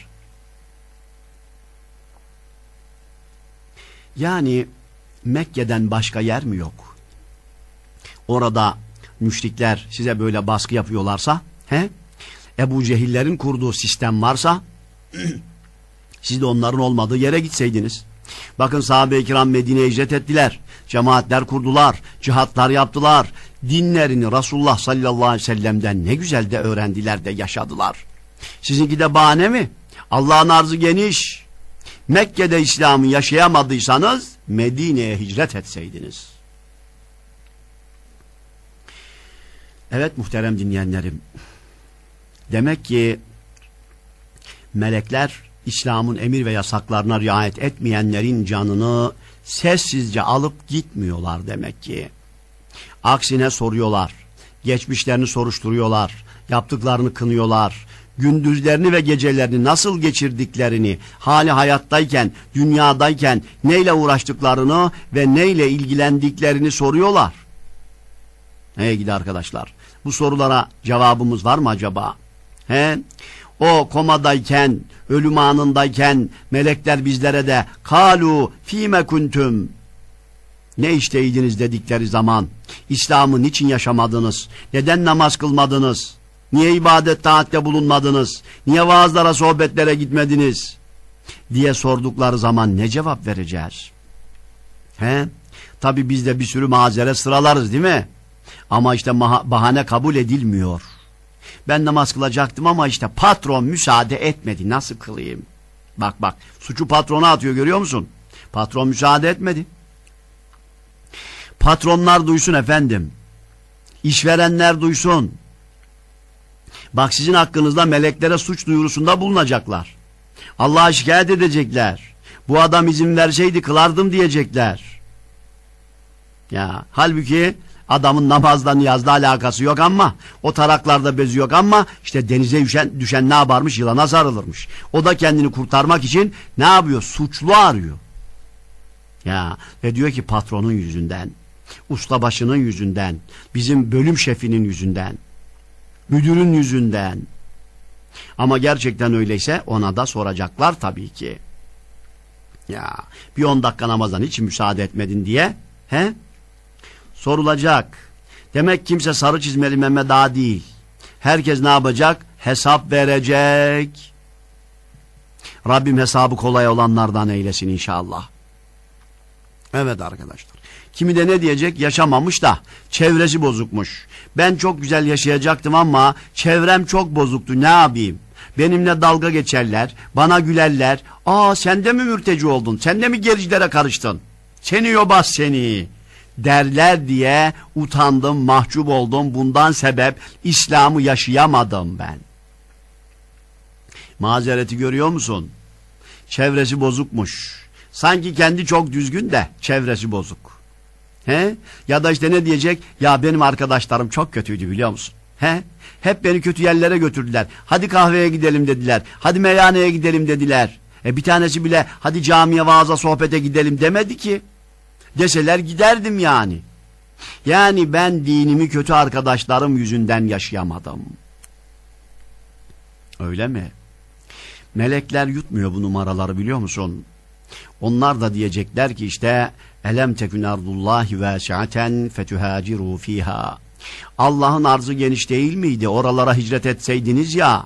Yani Mekke'den başka yer mi yok? Orada müşrikler size böyle baskı yapıyorlarsa, he? Ebu Cehillerin kurduğu sistem varsa, siz de onların olmadığı yere gitseydiniz. Bakın sahabe-i kiram Medine'ye hicret ettiler. Cemaatler kurdular, cihatlar yaptılar. Dinlerini Resulullah sallallahu aleyhi ve sellem'den ne güzel de öğrendiler de yaşadılar. Sizinki de bahane mi? Allah'ın arzı geniş. Mekke'de İslam'ı yaşayamadıysanız Medine'ye hicret etseydiniz. Evet muhterem dinleyenlerim. Demek ki melekler İslam'ın emir ve yasaklarına riayet etmeyenlerin canını sessizce alıp gitmiyorlar demek ki. Aksine soruyorlar, geçmişlerini soruşturuyorlar, yaptıklarını kınıyorlar, gündüzlerini ve gecelerini nasıl geçirdiklerini, hali hayattayken, dünyadayken neyle uğraştıklarını ve neyle ilgilendiklerini soruyorlar. Hey gidi arkadaşlar, bu sorulara cevabımız var mı acaba? He? O komadayken, ölüm anındayken melekler bizlere de kalu fîme kuntum, ne işteydiniz dedikleri zaman, İslam'ı niçin yaşamadınız? Neden namaz kılmadınız? Niye ibadet taatte bulunmadınız? Niye vaazlara, sohbetlere gitmediniz? Diye sordukları zaman ne cevap vereceğiz? He? Tabi biz de bir sürü mazeret sıralarız değil mi? Ama işte bahane kabul edilmiyor. Ben namaz kılacaktım ama işte patron müsaade etmedi. Nasıl kılayım? Bak bak, suçu patrona atıyor, görüyor musun? Patron müsaade etmedi. Patronlar duysun efendim. İşverenler duysun. Bak sizin hakkınızda meleklere suç duyurusunda bulunacaklar. Allah'a şikayet edecekler. Bu adam izin verseydi kılardım diyecekler. Ya halbuki adamın namazla niyazla alakası yok ama, o taraklarda bezi yok ama, işte denize düşen, düşen ne yaparmış? Yılana sarılırmış. O da kendini kurtarmak için ne yapıyor? Suçlu arıyor. Ya ve diyor ki patronun yüzünden, ustabaşının yüzünden, bizim bölüm şefinin yüzünden, müdürün yüzünden. Ama gerçekten öyleyse ona da soracaklar tabii ki. Ya bir on dakika namazdan hiç müsaade etmedin diye, he? Sorulacak. Demek kimse sarı çizmeli Mehmet Ağa değil. Herkes ne yapacak? Hesap verecek. Rabbim hesabı kolay olanlardan eylesin inşallah. Evet arkadaşlar. Kimi de ne diyecek? Yaşamamış da çevresi bozukmuş. Ben çok güzel yaşayacaktım ama çevrem çok bozuktu. Ne yapayım? Benimle dalga geçerler, bana gülerler. Aa sen de mi mürteci oldun? Sen de mi gericilere karıştın? Seni yobaz seni derler diye utandım, mahcup oldum. Bundan sebep İslam'ı yaşayamadım ben. Mazereti görüyor musun? Çevresi bozukmuş. Sanki kendi çok düzgün de çevresi bozuk. He? Ya da işte ne diyecek? Ya benim arkadaşlarım çok kötüydü biliyor musun? He? Hep beni kötü yerlere götürdüler. Hadi kahveye gidelim dediler. Hadi meyhaneye gidelim dediler. E bir tanesi bile hadi camiye, vaaza, sohbete gidelim demedi ki. Deseler giderdim yani. Yani ben dinimi kötü arkadaşlarım yüzünden yaşayamadım. Öyle mi? Melekler yutmuyor bu numaraları biliyor musun? Onlar da diyecekler ki işte elem tekun ardullahi vasiaten fetuhaciru fiha. Allah'ın arzı geniş değil miydi? Oralara hicret etseydiniz ya.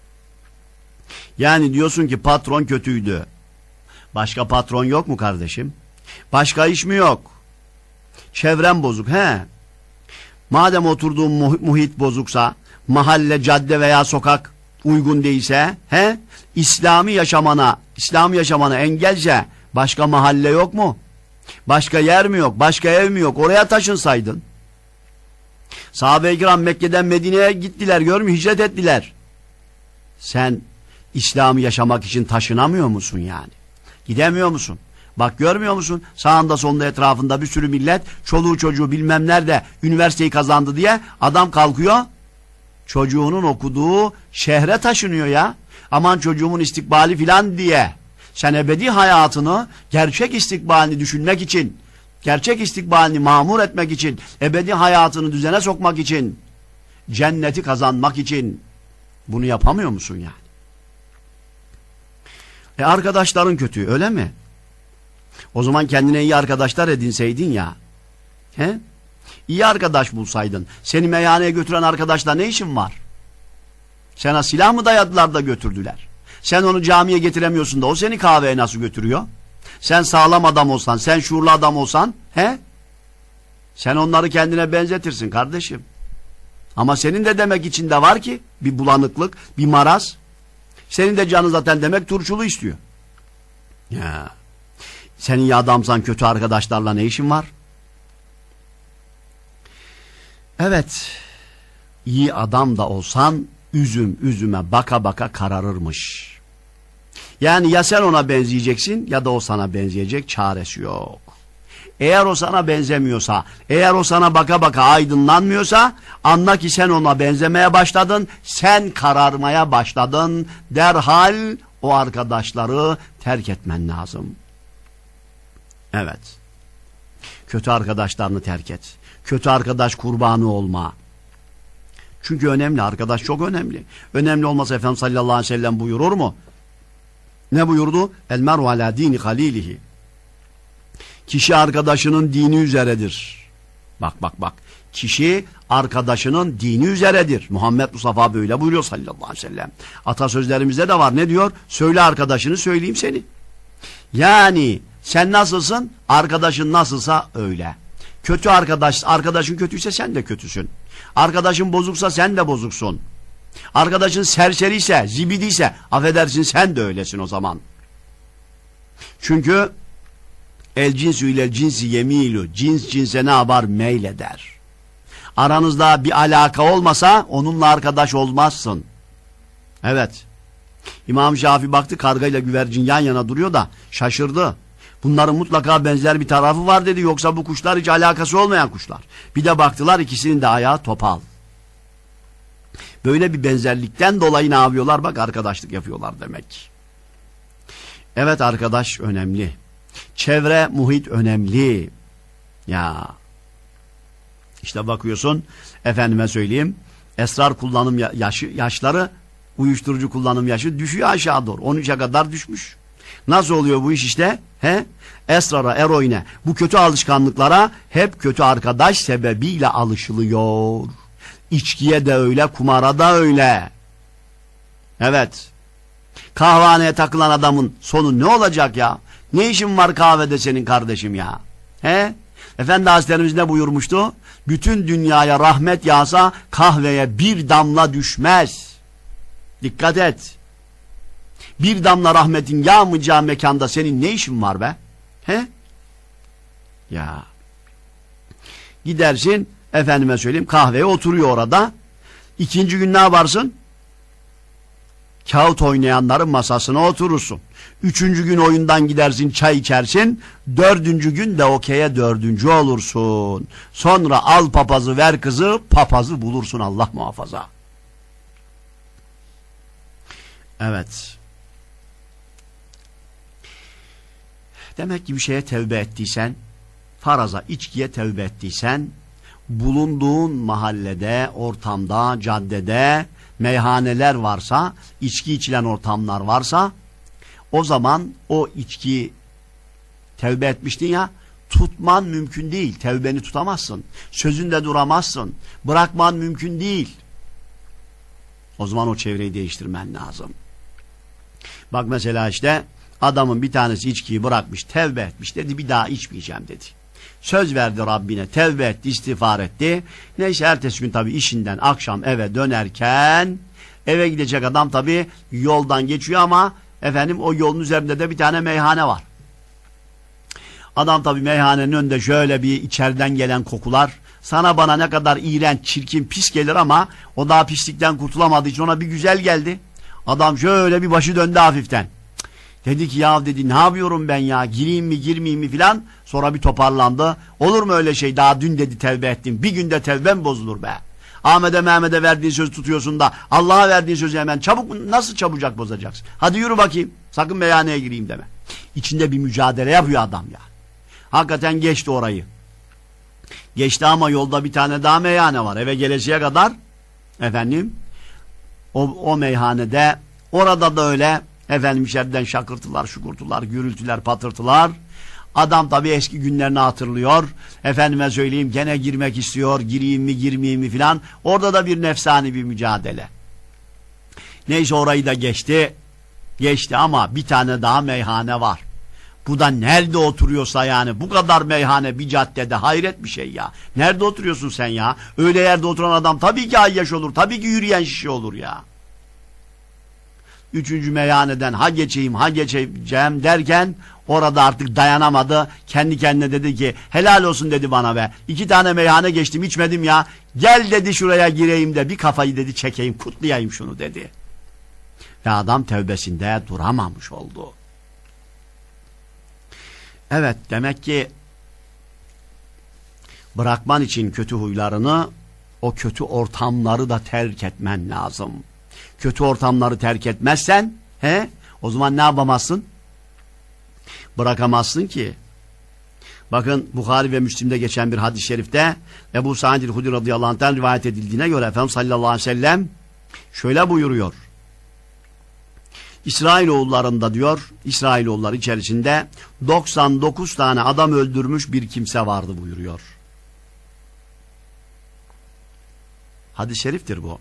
Yani diyorsun ki patron kötüydü. Başka patron yok mu kardeşim? Başka iş mi yok? Çevrem bozuk he. Madem oturduğum muhit bozuksa, mahalle, cadde veya sokak uygun değilse, he? İslami yaşamana, İslam yaşamana engelse başka mahalle yok mu? Başka yer mi yok? Başka ev mi yok? Oraya taşınsaydın. Sahabe-i kiram Mekke'den Medine'ye gittiler, görmüyor, hicret ettiler. Sen İslam'ı yaşamak için taşınamıyor musun yani? Gidemiyor musun? Bak görmüyor musun? Sağında solunda etrafında bir sürü millet, çoluğu çocuğu bilmem nerede üniversiteyi kazandı diye adam kalkıyor. Çocuğunun okuduğu şehre taşınıyor ya. Aman çocuğumun istikbali filan diye. Sen ebedi hayatını, gerçek istikbalini düşünmek için, gerçek istikbalini mamur etmek için, ebedi hayatını düzene sokmak için, cenneti kazanmak için bunu yapamıyor musun yani? E arkadaşların kötü öyle mi? O zaman kendine iyi arkadaşlar edinseydin ya. He? İyi arkadaş bulsaydın. Seni meyhaneye götüren arkadaşla ne işin var? Sana silah mı dayadılar da götürdüler? Sen onu camiye getiremiyorsun da o seni kahveye nasıl götürüyor? Sen sağlam adam olsan, sen şuurlu adam olsan, he? Sen onları kendine benzetirsin kardeşim. Ama senin de demek içinde var ki bir bulanıklık, bir maraz. Senin de canın zaten demek turşulu istiyor. Ya. Sen iyi adamsan kötü arkadaşlarla ne işin var? Evet. İyi adam da olsan üzüm üzüme baka baka kararırmış. Yani ya sen ona benzeyeceksin ya da o sana benzeyecek, çaresi yok. Eğer o sana benzemiyorsa, eğer o sana baka baka aydınlanmıyorsa anla ki sen ona benzemeye başladın, sen kararmaya başladın. Derhal o arkadaşları terk etmen lazım. Evet. Kötü arkadaşlarını terk et. Kötü arkadaş kurbanı olma. Çünkü önemli, arkadaş çok önemli. Önemli olmasa Efendimiz sallallahu aleyhi ve sellem buyurur mu? Ne buyurdu? El meru ala dini halilihi. Kişi arkadaşının dini üzeredir. Bak bak bak. Kişi arkadaşının dini üzeredir. Muhammed Mustafa böyle buyuruyor sallallahu aleyhi ve sellem. Atasözlerimizde de var. Ne diyor? Söyle arkadaşını, söyleyeyim seni. Yani sen nasılsın? Arkadaşın nasılsa öyle. Kötü arkadaş, arkadaşın kötüyse sen de kötüsün. Arkadaşın bozuksa sen de bozuksun. Arkadaşın serseriyse, zibidiyse affedersin sen de öylesin o zaman. Çünkü el cinsü ile cinsi yemilu, cins cinse ne yapar? Meyleder. Aranızda bir alaka olmasa onunla arkadaş olmazsın. Evet. İmam Şafii baktı kargayla güvercin yan yana duruyor da şaşırdı. Bunların mutlaka benzer bir tarafı var dedi. Yoksa bu kuşlar hiç alakası olmayan kuşlar. Bir de baktılar ikisinin de ayağı topal. Böyle bir benzerlikten dolayı ne yapıyorlar? Bak arkadaşlık yapıyorlar demek. Evet arkadaş önemli. Çevre, muhit önemli. Ya. İşte bakıyorsun efendime söyleyeyim esrar kullanım yaşı, yaşları uyuşturucu kullanım yaşı düşüyor aşağı doğru. on üçe kadar düşmüş. Nasıl oluyor bu iş işte? He? Esrara, eroine, bu kötü alışkanlıklara hep kötü arkadaş sebebiyle alışılıyor. İçkiye de öyle, kumara da öyle. Evet. Kahvehaneye takılan adamın sonu ne olacak ya? Ne işin var kahvede senin kardeşim ya? He? Efendi Hazretlerimiz ne buyurmuştu? Bütün dünyaya rahmet yağsa kahveye bir damla düşmez. Dikkat et. Bir damla rahmetin yağmayacağı mekanda senin ne işin var be? He? Ya. Gidersin, efendime söyleyeyim, kahveye oturuyor orada. İkinci gün ne yaparsın? Kağıt oynayanların masasına oturursun. Üçüncü gün oyundan gidersin, çay içersin. Dördüncü gün de okey'e dördüncü olursun. Sonra al papazı ver kızı, papazı bulursun, Allah muhafaza. Evet. Demek ki bir şeye tevbe ettiysen, faraza, içkiye tevbe ettiysen, bulunduğun mahallede, ortamda, caddede meyhaneler varsa, içki içilen ortamlar varsa, o zaman o içki tevbe etmiştin ya, tutman mümkün değil. Tevbeni tutamazsın. Sözünde duramazsın. Bırakman mümkün değil. O zaman o çevreyi değiştirmen lazım. Bak mesela işte adamın bir tanesi içkiyi bırakmış, tevbe etmiş, dedi bir daha içmeyeceğim dedi. Söz verdi Rabbine, tevbe etti, istiğfar etti. Neyse ertesi gün tabii işinden akşam eve dönerken, eve gidecek adam tabii yoldan geçiyor ama efendim o yolun üzerinde de bir tane meyhane var. Adam tabii meyhanenin önünde şöyle bir içeriden gelen kokular, sana bana ne kadar iğrenç, çirkin, pis gelir ama o daha pislikten kurtulamadığı için ona bir güzel geldi. Adam şöyle bir başı döndü hafiften. Dedi ki ya dedi ne yapıyorum ben ya, gireyim mi girmeyeyim mi filan. Sonra bir toparlandı. Olur mu öyle şey, daha dün dedi tevbe ettim. Bir günde tevbem bozulur be. Ahmet'e Mehmet'e verdiğin sözü tutuyorsun da Allah'a verdiğin sözü hemen çabuk, nasıl çabucak bozacaksın? Hadi yürü bakayım, sakın meyhaneye gireyim deme. İçinde bir mücadele yapıyor adam ya. Hakikaten geçti orayı. Geçti ama yolda bir tane daha meyhane var. Eve gelesiye kadar efendim o, o meyhanede, orada da öyle efendim içeriden şakırtılar, şukurtular, gürültüler, patırtılar. Adam tabii eski günlerini hatırlıyor. Efendime söyleyeyim gene girmek istiyor. Gireyim mi girmeyeyim mi filan. Orada da bir nefsani bir mücadele. Neyse orayı da geçti. Geçti ama bir tane daha meyhane var. Bu da nerede oturuyorsa yani, bu kadar meyhane bir caddede, hayret bir şey ya. Nerede oturuyorsun sen ya? Öyle yerde oturan adam tabii ki ayyaş olur. Tabii ki yürüyen şişe olur ya. Üçüncü meyhaneden ha geçeyim ha geçeceğim derken orada artık dayanamadı. Kendi kendine dedi ki helal olsun dedi bana be. İki tane meyhane geçtim içmedim ya. Gel dedi şuraya gireyim de bir kafayı dedi çekeyim, kutlayayım şunu dedi. Ve adam tevbesinde duramamış oldu. Evet, demek ki bırakman için kötü huylarını, o kötü ortamları da terk etmen lazım. Kötü ortamları terk etmezsen he, o zaman ne yapamazsın? Bırakamazsın ki. Bakın Bukhari ve Müslim'de geçen bir hadis-i şerifte Ebu Sa'id el-Hudri radıyallahu anh'tan rivayet edildiğine göre Efendimiz sallallahu aleyhi ve sellem şöyle buyuruyor. İsrailoğullarında diyor, İsrailoğulları içerisinde doksan dokuz tane adam öldürmüş bir kimse vardı buyuruyor. Hadis-i şeriftir bu.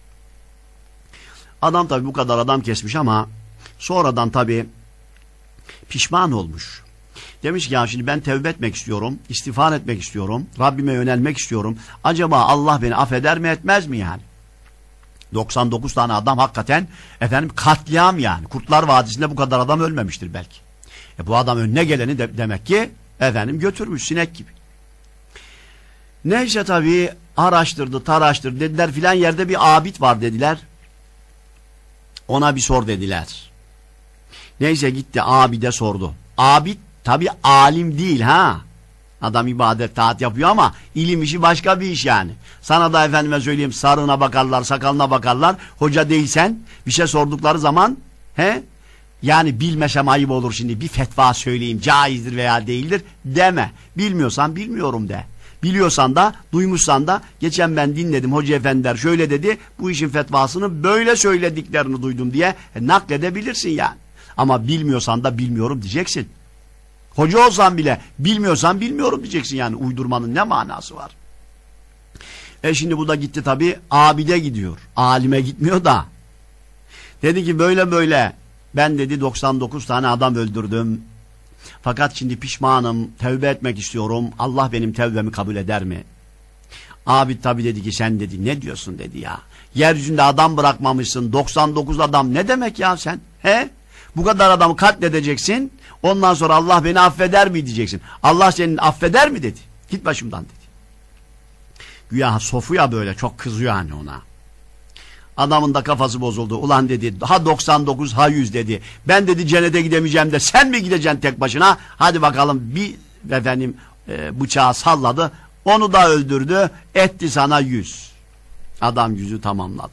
Adam tabi bu kadar adam kesmiş ama sonradan tabi pişman olmuş. Demiş ki ya şimdi ben tevbe etmek istiyorum, istiğfar etmek istiyorum, Rabbime yönelmek istiyorum. Acaba Allah beni affeder mi etmez mi yani? doksan dokuz tane adam hakikaten efendim katliam yani. Kurtlar Vadisi'nde bu kadar adam ölmemiştir belki. E bu adam önüne geleni de, demek ki efendim götürmüş sinek gibi. Neyse tabii araştırdı, taraştırdı, dediler filan yerde bir abid var dediler. Ona bir sor dediler. Neyse gitti abide sordu. Abid tabii alim değil ha. Adam ibadet, taat yapıyor ama ilim işi başka bir iş yani. Sana da efendime söyleyeyim sarığına bakarlar, sakalına bakarlar. Hoca değilsen bir şey sordukları zaman he, yani bilmesem ayıp olur şimdi bir fetva söyleyeyim caizdir veya değildir deme. Bilmiyorsan bilmiyorum de. Biliyorsan da duymuşsan da geçen ben dinledim hoca efendiler şöyle dedi, bu işin fetvasını böyle söylediklerini duydum diye e, nakledebilirsin yani. Ama bilmiyorsan da bilmiyorum diyeceksin. Hoca olsan bile bilmiyorsan bilmiyorum diyeceksin yani, uydurmanın ne manası var? E şimdi bu da gitti tabii abide gidiyor. Alime gitmiyor da. Dedi ki böyle böyle Ben dedi doksan dokuz tane adam öldürdüm. Fakat şimdi pişmanım, tevbe etmek istiyorum. Allah benim tevbemi kabul eder mi? Abi tabi dedi ki sen dedi ne diyorsun dedi ya. Yeryüzünde adam bırakmamışsın. doksan dokuz adam ne demek ya sen? He? Bu kadar adamı katledeceksin. Ondan sonra Allah beni affeder mi diyeceksin. Allah seni affeder mi dedi. Git başımdan dedi. Güya sofu ya böyle çok kızıyor hani ona. Adamın da kafası bozuldu. Ulan dedi ha doksan dokuz ha yüz dedi. Ben dedi cennete gidemeyeceğim de sen mi gideceksin tek başına? Hadi bakalım bir efendim e, bıçağı salladı. Onu da öldürdü. Etti sana yüz. Adam yüzü tamamladı.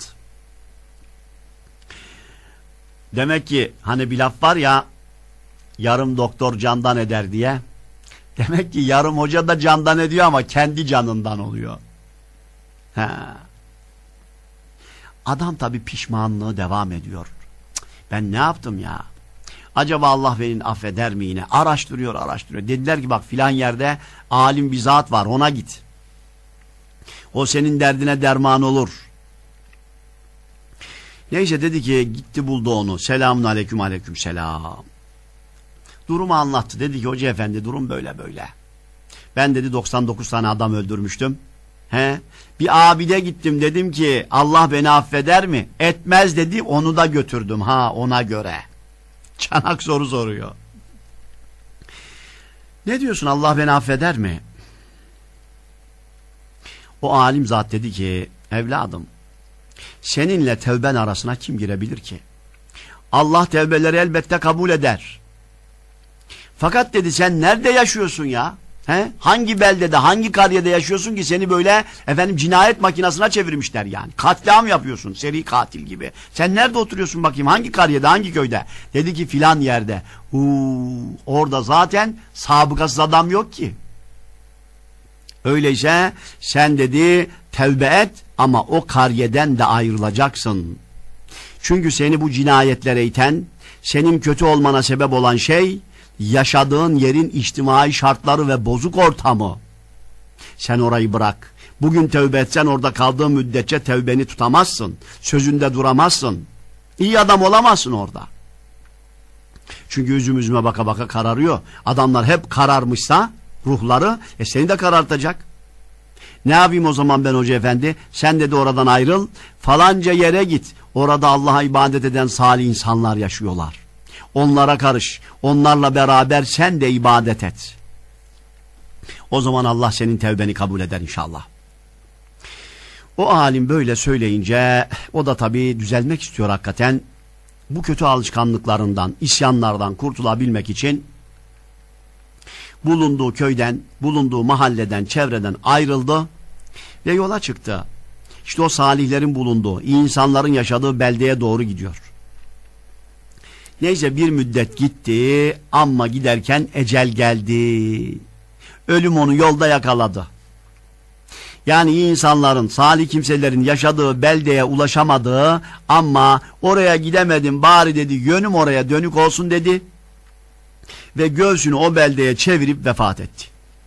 Demek ki hani bir laf var ya yarım doktor candan eder diye. Demek ki yarım hoca da candan ediyor ama kendi canından oluyor. He. Adam tabii pişmanlığı devam ediyor. Ben ne yaptım ya? Acaba Allah beni affeder mi yine? Araştırıyor, araştırıyor. Dediler ki bak filan yerde alim bir zat var, ona git. O senin derdine derman olur. Neyse dedi ki gitti buldu onu. Selamun aleyküm aleyküm selam. Durumu anlattı. Dedi ki hoca efendi durum böyle böyle. Ben dedi doksan dokuz tane adam öldürmüştüm. He? Bir abide gittim dedim ki Allah beni affeder mi? Etmez dedi, onu da götürdüm ha ona göre. Çanak soru soruyor. Ne diyorsun Allah beni affeder mi? O alim zat dedi ki evladım seninle tevben arasına kim girebilir ki? Allah tevbeleri elbette kabul eder. Fakat dedi sen nerede yaşıyorsun ya? He? Hangi beldede, hangi karyede yaşıyorsun ki seni böyle efendim cinayet makinesine çevirmişler yani. Katliam yapıyorsun, seri katil gibi. Sen nerede oturuyorsun bakayım? Hangi karyede, hangi köyde? Dedi ki filan yerde. Huu, orada zaten sabıkasız adam yok ki. Öyleyse sen dedi tevbe et ama o karyeden de ayrılacaksın. Çünkü seni bu cinayetlere iten, senin kötü olmana sebep olan şey yaşadığın yerin içtimai şartları ve bozuk ortamı. Sen orayı bırak. Bugün tevbe etsen orada kaldığın müddetçe tevbeni tutamazsın. Sözünde duramazsın. İyi adam olamazsın orada. Çünkü üzüm üzüme baka baka kararıyor. Adamlar hep kararmışsa ruhları e seni de karartacak. Ne yapayım o zaman ben hoca efendi? Sen dedi oradan ayrıl. Falanca yere git. Orada Allah'a ibadet eden salih insanlar yaşıyorlar. Onlara karış. Onlarla beraber sen de ibadet et. O zaman Allah senin tevbeni kabul eder inşallah. O alim böyle söyleyince o da tabii düzelmek istiyor hakikaten. Bu kötü alışkanlıklarından, isyanlardan kurtulabilmek için bulunduğu köyden, bulunduğu mahalleden, çevreden ayrıldı ve yola çıktı. İşte o salihlerin bulunduğu, iyi insanların yaşadığı beldeye doğru gidiyor. Neyse bir müddet gitti ama giderken ecel geldi. Ölüm onu yolda yakaladı. Yani iyi insanların, salih kimselerin yaşadığı beldeye ulaşamadığı ama oraya gidemedim bari dedi yönüm oraya dönük olsun dedi. Ve göğsünü o beldeye çevirip vefat etti.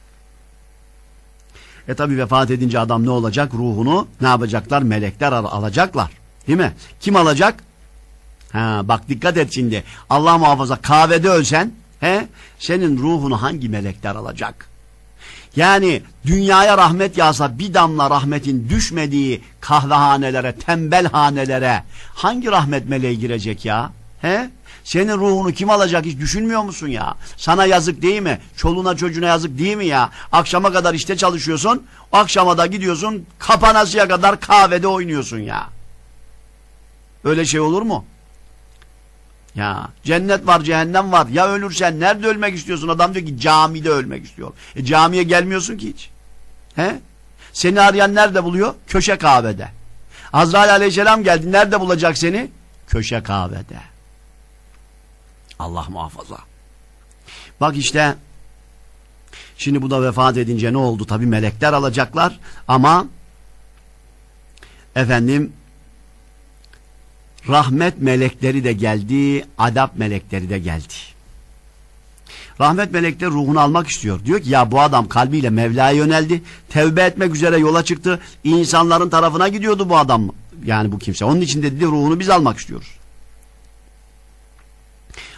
E tabi vefat edince adam ne olacak? Ruhunu ne yapacaklar? Melekler al alacaklar. Değil mi? Kim alacak? Ha, bak dikkat et şimdi. Allah muhafaza kahvede ölsen he, senin ruhunu hangi melekler alacak? Yani dünyaya rahmet yağsa bir damla rahmetin düşmediği kahvehanelere, tembelhanelere hangi rahmet meleği girecek ya? He? Senin ruhunu kim alacak hiç düşünmüyor musun ya? Sana yazık değil mi? Çoluğuna çocuğuna yazık değil mi ya? Akşama kadar işte çalışıyorsun, akşama da gidiyorsun kapanasıya kadar kahvede oynuyorsun ya. Öyle şey olur mu? Ya cennet var, cehennem var. Ya ölürsen nerede ölmek istiyorsun? Adam diyor ki camide ölmek istiyor. E camiye gelmiyorsun ki hiç. He? Seni arayan nerede buluyor? Köşe kahvede. Azrail aleyhisselam geldi. Nerede bulacak seni? Köşe kahvede. Allah muhafaza. Bak işte şimdi bu da vefat edince ne oldu? Tabi melekler alacaklar ama efendim rahmet melekleri de geldi, adap melekleri de geldi. Rahmet melekleri ruhunu almak istiyor. Diyor ki ya bu adam kalbiyle Mevla'ya yöneldi. Tevbe etmek üzere yola çıktı. İnsanların tarafına gidiyordu bu adam. Yani bu kimse. Onun için de dedi ruhunu biz almak istiyoruz.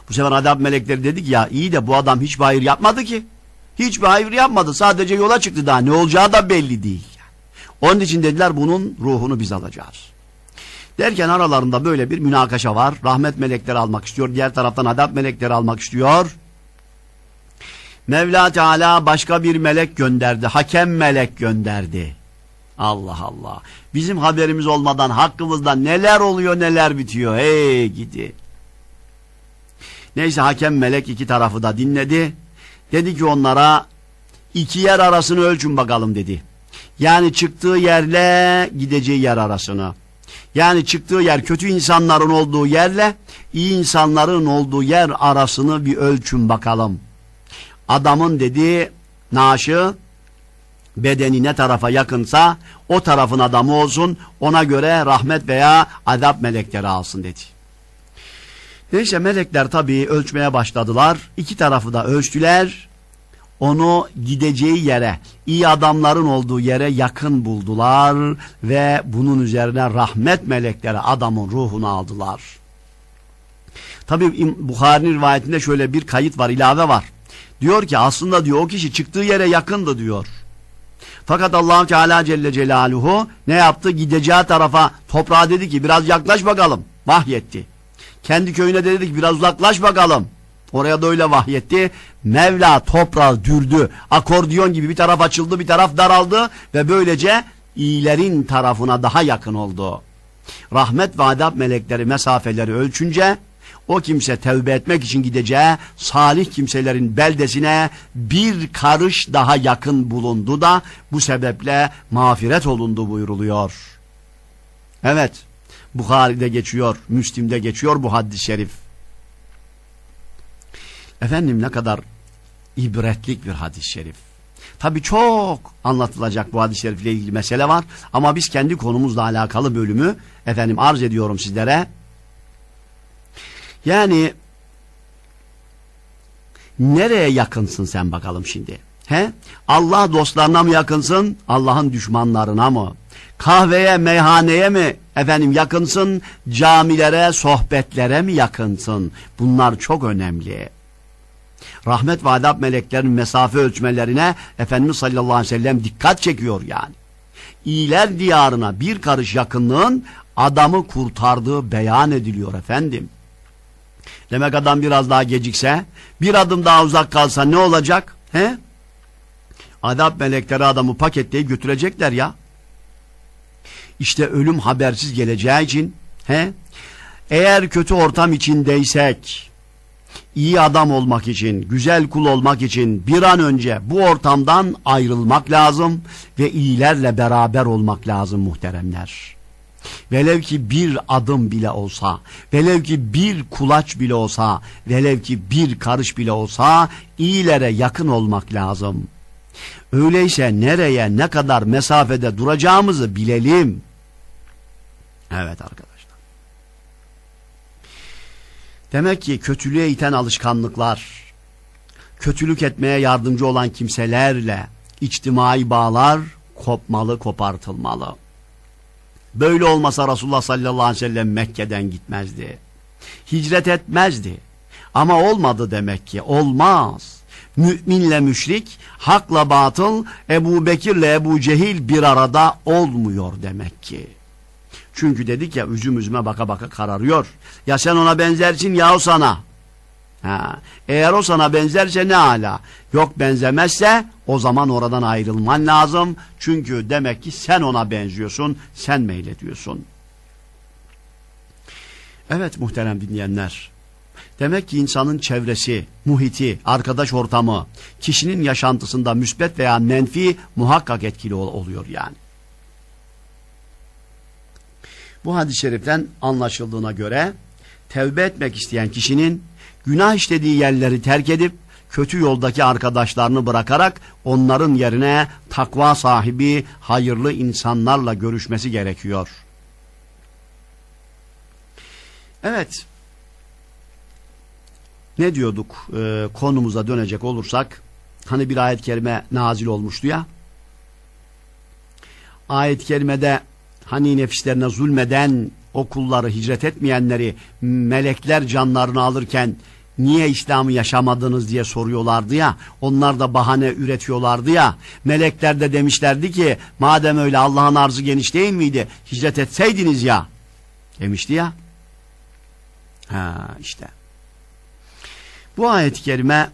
Bu sefer azap melekleri dedi ki ya iyi de bu adam hiçbir hayır yapmadı ki. Hiçbir hayır yapmadı. Sadece yola çıktı, daha ne olacağı da belli değil. Onun için dediler bunun ruhunu biz alacağız. Derken aralarında böyle bir münakaşa var. Rahmet melekleri almak istiyor. Diğer taraftan azap melekleri almak istiyor. Mevla Teala başka bir melek gönderdi. Hakem melek gönderdi. Allah Allah. Bizim haberimiz olmadan hakkımızda neler oluyor neler bitiyor. Hey gidi. Neyse hakem melek iki tarafı da dinledi. Dedi ki onlara iki yer arasını ölçün bakalım dedi. Yani çıktığı yerle gideceği yer arasını. Yani çıktığı yer kötü insanların olduğu yerle iyi insanların olduğu yer arasını bir ölçün bakalım. Adamın dedi naaşı bedeni ne tarafa yakınsa o tarafın adamı olsun, ona göre rahmet veya azap melekleri alsın dedi. Neyse melekler tabii ölçmeye başladılar. İki tarafı da ölçtüler. Onu gideceği yere, iyi adamların olduğu yere yakın buldular ve bunun üzerine rahmet melekleri adamın ruhunu aldılar. Tabii Bukhari'nin rivayetinde şöyle bir kayıt var, ilave var. Diyor ki aslında diyor o kişi çıktığı yere yakındı diyor. Fakat Allah Teala Celle Celaluhu ne yaptı? Gideceği tarafa toprağa dedi ki biraz yaklaş bakalım. Vahyetti. Kendi köyüne dedi ki biraz uzaklaş bakalım. Oraya da öyle vahyetti. Mevla toprağı dürdü. Akordiyon gibi bir taraf açıldı, bir taraf daraldı ve böylece iyilerin tarafına daha yakın oldu. Rahmet ve azap melekleri mesafeleri ölçünce o kimse tevbe etmek için gideceği salih kimselerin beldesine bir karış daha yakın bulundu da bu sebeple mağfiret olundu buyruluyor. Evet, Bukhari'de geçiyor, Müslim'de geçiyor bu hadis-i şerif. Efendim ne kadar ibretlik bir hadis-i şerif. Tabii çok anlatılacak bu hadis-i şerifle ilgili mesele var ama biz kendi konumuzla alakalı bölümü efendim arz ediyorum sizlere. Yani nereye yakınsın sen bakalım şimdi? He? Allah dostlarına mı yakınsın? Allah'ın düşmanlarına mı? Kahveye, meyhaneye mi efendim yakınsın? Camilere, sohbetlere mi yakınsın? Bunlar çok önemli. Rahmet ve azap meleklerin mesafe ölçmelerine Efendimiz sallallahu aleyhi ve sellem dikkat çekiyor yani. İyiler diyarına bir karış yakınlığın adamı kurtardığı beyan ediliyor efendim. Demek adam biraz daha gecikse, bir adım daha uzak kalsa ne olacak? He? Azap melekleri adamı paketleyip götürecekler ya. İşte ölüm habersiz geleceği için, he? Eğer kötü ortam içindeysek, iyi adam olmak için, güzel kul olmak için bir an önce bu ortamdan ayrılmak lazım ve iyilerle beraber olmak lazım muhteremler. Velev ki bir adım bile olsa, velev ki bir kulaç bile olsa, velev ki bir karış bile olsa iyilere yakın olmak lazım. Öyleyse nereye, ne kadar mesafede duracağımızı bilelim. Evet arkadaşlar. Demek ki kötülüğe iten alışkanlıklar, kötülük etmeye yardımcı olan kimselerle içtimai bağlar kopmalı, kopartılmalı. Böyle olmasa Resulullah sallallahu aleyhi ve sellem Mekke'den gitmezdi. Hicret etmezdi. Ama olmadı demek ki. Olmaz. Müminle müşrik, hakla batıl, Ebu Bekir'le Ebu Cehil bir arada olmuyor demek ki. Çünkü dedik ya üzüm üzüme baka baka kararıyor. Ya sen ona benzersin ya o sana. Ha, eğer o sana benzerse ne âlâ. Yok benzemezse o zaman oradan ayrılman lazım. Çünkü demek ki sen ona benziyorsun, sen meylediyorsun. Evet muhterem dinleyenler. Demek ki insanın çevresi, muhiti, arkadaş ortamı, kişinin yaşantısında müsbet veya menfi muhakkak etkili ol oluyor yani. Bu hadis-i şeriften anlaşıldığına göre tevbe etmek isteyen kişinin günah işlediği yerleri terk edip kötü yoldaki arkadaşlarını bırakarak onların yerine takva sahibi hayırlı insanlarla görüşmesi gerekiyor. Evet. Ne diyorduk ee, konumuza dönecek olursak hani bir ayet-i kerime nazil olmuştu ya. Ayet-i kerimede hani nefislerine zulmeden o kulları hicret etmeyenleri melekler canlarını alırken niye İslam'ı yaşamadınız diye soruyorlardı ya, onlar da bahane üretiyorlardı ya, melekler de demişlerdi ki madem öyle Allah'ın arzı geniş değil miydi, hicret etseydiniz ya demişti ya. Ha işte bu ayet-i kerime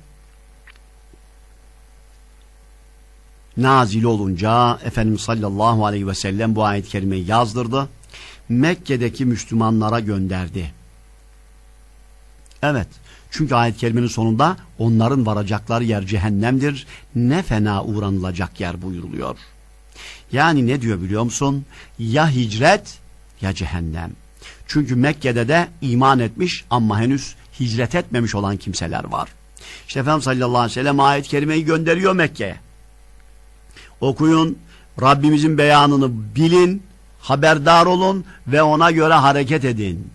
nazil olunca Efendimiz sallallahu aleyhi ve sellem bu ayet-i kerimeyi yazdırdı, Mekke'deki Müslümanlara gönderdi. Evet, çünkü ayet-i kerimenin sonunda onların varacakları yer cehennemdir, ne fena uğranılacak yer buyuruluyor. Yani ne diyor biliyor musun? Ya hicret ya cehennem. Çünkü Mekke'de de iman etmiş ama henüz hicret etmemiş olan kimseler var. İşte Efendimiz sallallahu aleyhi ve sellem ayet-i kerimeyi gönderiyor Mekke'ye. Okuyun, Rabbimizin beyanını bilin, haberdar olun ve ona göre hareket edin.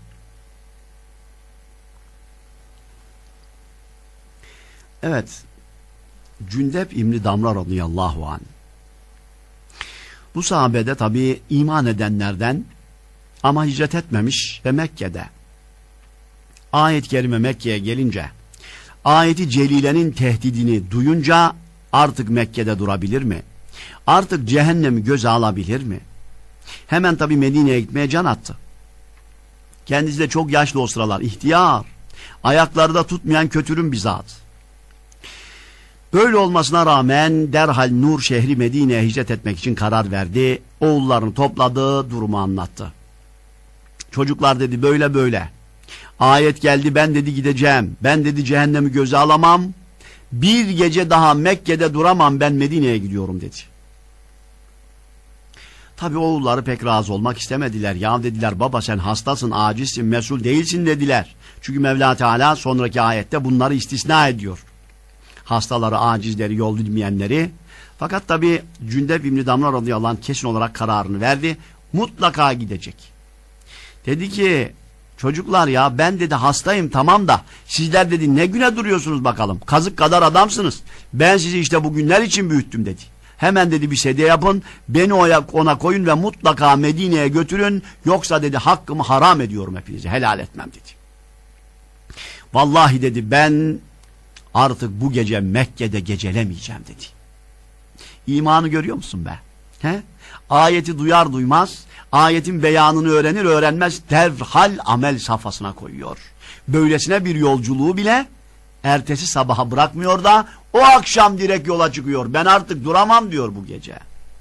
Evet, Cündep İbni Damra radıyallahu anh. Bu sahabede tabi iman edenlerden ama hicret etmemiş ve Mekke'de. Ayet-i kerime Mekke'ye gelince, ayeti celilenin tehdidini duyunca artık Mekke'de durabilir mi? Artık cehennemi göze alabilir mi? Hemen tabi Medine'ye gitmeye can attı. Kendisi de çok yaşlı o sıralar, ihtiyar. Ayakları da tutmayan kötürüm bir zat. Böyle olmasına rağmen derhal Nur şehri Medine'ye hicret etmek için karar verdi. Oğullarını topladı, durumu anlattı. Çocuklar dedi böyle böyle. Ayet geldi, ben dedi gideceğim. Ben dedi cehennemi göze alamam. Bir gece daha Mekke'de duramam, ben Medine'ye gidiyorum dedi. Tabi oğulları pek razı olmak istemediler. Ya dediler baba sen hastasın, acizsin, mesul değilsin dediler. Çünkü Mevla Teala sonraki ayette bunları istisna ediyor. Hastaları, acizleri, yol bilmeyenleri. Fakat tabi Cündep İbni Damra radıyallahu anh kesin olarak kararını verdi. Mutlaka gidecek. Dedi ki çocuklar ya ben dedi hastayım tamam da sizler dedi ne güne duruyorsunuz bakalım. Kazık kadar adamsınız. Ben sizi işte bu günler için büyüttüm dedi. Hemen dedi bir sedye yapın, beni ona koyun ve mutlaka Medine'ye götürün. Yoksa dedi hakkımı haram ediyorum hepinize, helal etmem dedi. Vallahi dedi ben artık bu gece Mekke'de gecelemeyeceğim dedi. İmanı görüyor musun be? He? Ayeti duyar duymaz, ayetin beyanını öğrenir öğrenmez derhal amel safhasına koyuyor. Böylesine bir yolculuğu bile ertesi sabaha bırakmıyor da o akşam direkt yola çıkıyor. Ben artık duramam diyor bu gece.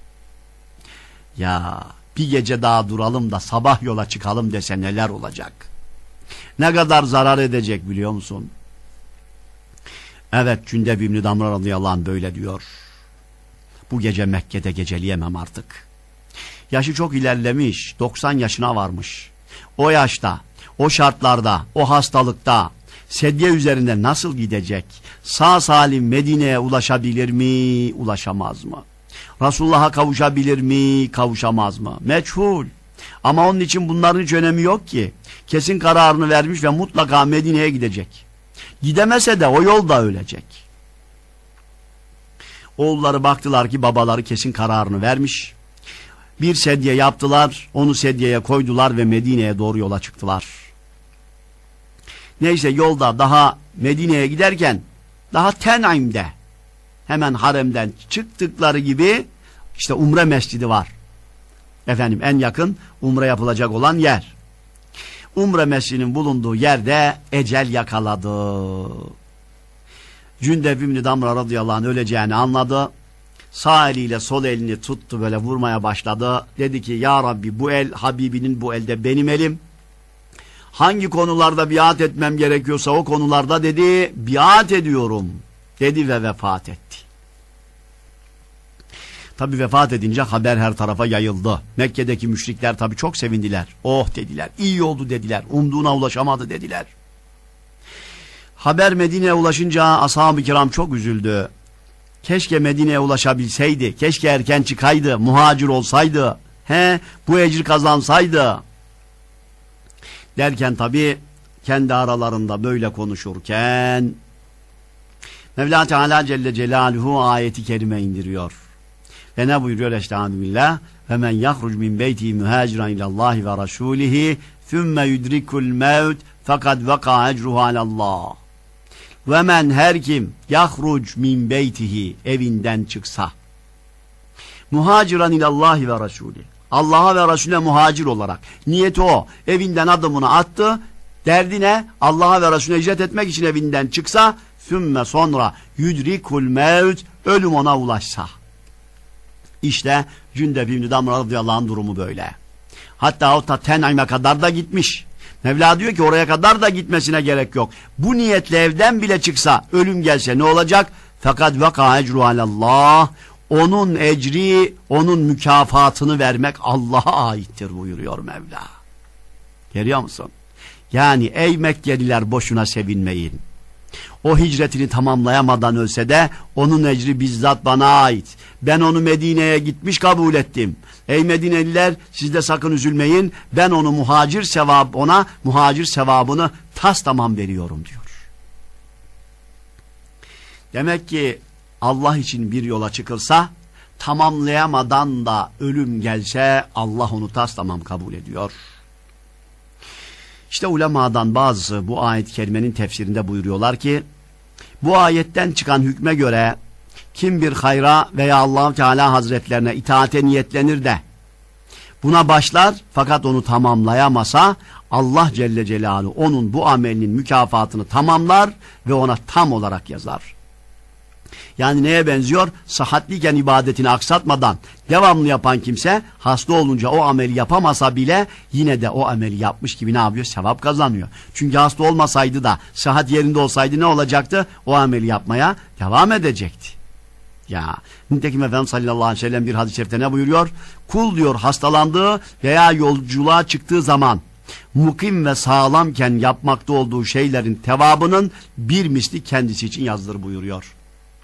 Ya bir gece daha duralım da sabah yola çıkalım dese neler olacak? Ne kadar zarar edecek biliyor musun? Evet Cündep İbni Damra radıyallahu anh böyle diyor. Bu gece Mekke'de geceleyemem artık. Yaşı çok ilerlemiş, doksan yaşına varmış. O yaşta, o şartlarda, o hastalıkta sedye üzerinde nasıl gidecek? Sağ salim Medine'ye ulaşabilir mi, ulaşamaz mı? Resulullah'a kavuşabilir mi, kavuşamaz mı? Meçhul. Ama onun için bunların hiç önemi yok ki. Kesin kararını vermiş ve mutlaka Medine'ye gidecek. Gidemese de o yolda ölecek. Oğulları baktılar ki babaları kesin kararını vermiş. Bir sedye yaptılar, onu sedyeye koydular ve Medine'ye doğru yola çıktılar. Neyse yolda daha Medine'ye giderken daha Ten'im'de hemen haremden çıktıkları gibi işte Umre Mescidi var. Efendim en yakın umre yapılacak olan yer. Umre Mescidi'nin bulunduğu yerde ecel yakaladı. Cündep İbni Damra radıyallahu anh öleceğini anladı. Sağ eliyle sol elini tuttu böyle vurmaya başladı. Dedi ki ya Rabbi bu el Habibinin bu elde benim elim. Hangi konularda biat etmem gerekiyorsa o konularda dedi biat ediyorum dedi ve vefat etti. Tabi vefat edince haber her tarafa yayıldı. Mekke'deki müşrikler tabi çok sevindiler. Oh dediler, iyi oldu dediler, umduğuna ulaşamadı dediler. Haber Medine'ye ulaşınca ashab-ı kiram çok üzüldü. Keşke Medine'ye ulaşabilseydi, keşke erken çıkaydı, muhacir olsaydı, he, bu ecri kazansaydı. Derken tabi kendi aralarında böyle konuşurken Mevla Teala Celle Celaluhu ayeti kerime indiriyor. Ve ne buyuruyor? Estağfirullah. Ve men yahruc min beyti muhaciran ilallahi ve rasulihi thumme yudrikul mevt fakat vaka ecruhu alallah. Ve men her kim yahruc min beytihi evinden çıksa muhaciran ilallahi ve Resulü Allah'a ve Resulüne muhacir olarak niyeti o evinden adımını attı derdi ne? Allah'a ve Resulüne hicret etmek için evinden çıksa sümme sonra yudrikul mevt ölüm ona ulaşsa. İşte Cündeb İbn-i Damr radıyallahu anh durumu böyle. Hatta o ta Ten'ime kadar da gitmiş. Mevla diyor ki oraya kadar da gitmesine gerek yok. Bu niyetle evden bile çıksa ölüm gelse ne olacak? Fakat vaka ecru alallah. Onun ecri, onun mükafatını vermek Allah'a aittir buyuruyor Mevla. Görüyor musun? Yani ey Mekkeliler boşuna sevinmeyin. O hicretini tamamlayamadan ölse de onun ecri bizzat bana ait. Ben onu Medine'ye gitmiş kabul ettim. Ey Medineliler siz de sakın üzülmeyin. Ben onu muhacir sevap ona muhacir sevabını tas tamam veriyorum diyor. Demek ki Allah için bir yola çıkılsa tamamlayamadan da ölüm gelse Allah onu tas tamam kabul ediyor. İşte ulemadan bazısı bu ayet-i kerimenin tefsirinde buyuruyorlar ki bu ayetten çıkan hükme göre kim bir hayra veya Allah Teala Hazretlerine itaate niyetlenir de buna başlar fakat onu tamamlayamasa Allah Celle Celaluhu onun bu amelinin mükafatını tamamlar ve ona tam olarak yazar. Yani neye benziyor? Sıhhatliyken ibadetini aksatmadan devamlı yapan kimse hasta olunca o ameli yapamasa bile yine de o ameli yapmış gibi ne yapıyor? Sevap kazanıyor. Çünkü hasta olmasaydı da sıhhat yerinde olsaydı ne olacaktı? O ameli yapmaya devam edecekti. Ya nitekim Efendimiz sallallahu aleyhi ve sellem bir hadis-i şerifte ne buyuruyor? Kul diyor hastalandığı veya yolculuğa çıktığı zaman mukim ve sağlamken yapmakta olduğu şeylerin tevabının bir misli kendisi için yazılır buyuruyor.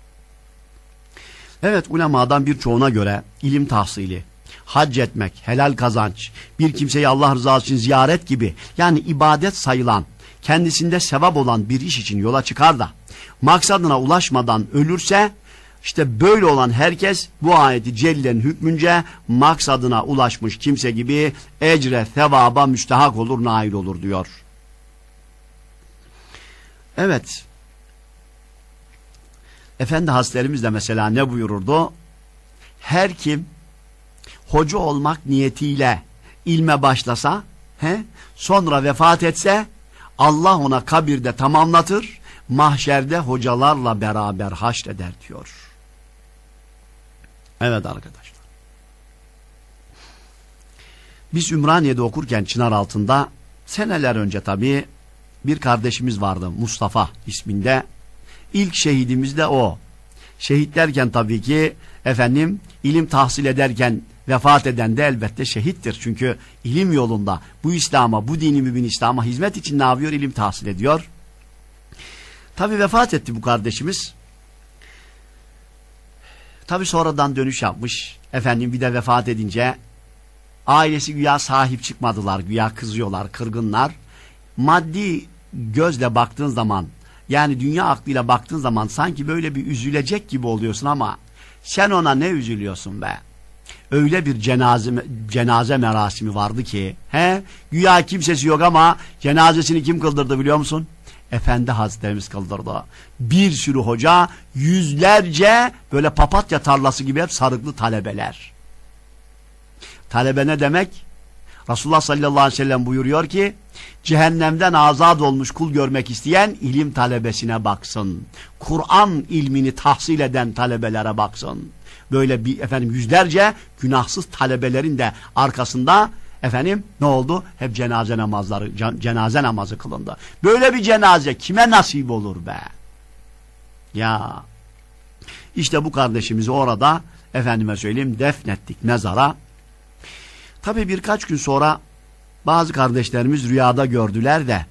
Evet ulemadan birçoğuna göre ilim tahsili, hac etmek, helal kazanç, bir kimseyi Allah rızası için ziyaret gibi yani ibadet sayılan, kendisinde sevap olan bir iş için yola çıkar da maksadına ulaşmadan ölürse işte böyle olan herkes bu ayeti cellenin hükmünce maksadına ulaşmış kimse gibi ecre, sevaba müstehak olur, nail olur diyor. Evet. Efendi Hazretlerimiz de mesela ne buyururdu? Her kim hoca olmak niyetiyle ilme başlasa, he, sonra vefat etse Allah ona kabirde tamamlatır, mahşerde hocalarla beraber haşreder diyor. Evet arkadaşlar. Biz Ümraniye'de okurken Çınar altında seneler önce tabii bir kardeşimiz vardı Mustafa isminde. İlk şehidimiz de o. Şehit derken tabii ki efendim ilim tahsil ederken vefat eden de elbette şehittir. Çünkü ilim yolunda bu İslam'a, bu dini mübin İslam'a hizmet için ne yapıyor? İlim tahsil ediyor. Tabii vefat etti bu kardeşimiz. Tabii sonradan dönüş yapmış. Efendim bir de vefat edince ailesi güya sahip çıkmadılar. Güya kızıyorlar, kırgınlar. Maddi gözle baktığın zaman yani dünya aklıyla baktığın zaman sanki böyle bir üzülecek gibi oluyorsun ama sen ona ne üzülüyorsun be? Öyle bir cenaze, cenaze merasimi vardı ki he, güya kimsesi yok ama cenazesini kim kıldırdı biliyor musun? Efendi Hazretlerimiz kıldırdı. Bir sürü hoca, yüzlerce böyle papatya tarlası gibi hep sarıklı talebeler. Talebe ne demek? Resulullah sallallahu aleyhi ve sellem buyuruyor ki cehennemden azat olmuş kul görmek isteyen ilim talebesine baksın. Kur'an ilmini tahsil eden talebelere baksın. Böyle bir efendim yüzlerce günahsız talebelerin de arkasında efendim ne oldu? Hep cenaze namazları, cenaze namazı kılındı. Böyle bir cenaze kime nasip olur be? Ya işte bu kardeşimizi orada efendime söyleyeyim defnettik mezara. Tabii birkaç gün sonra bazı kardeşlerimiz rüyada gördüler de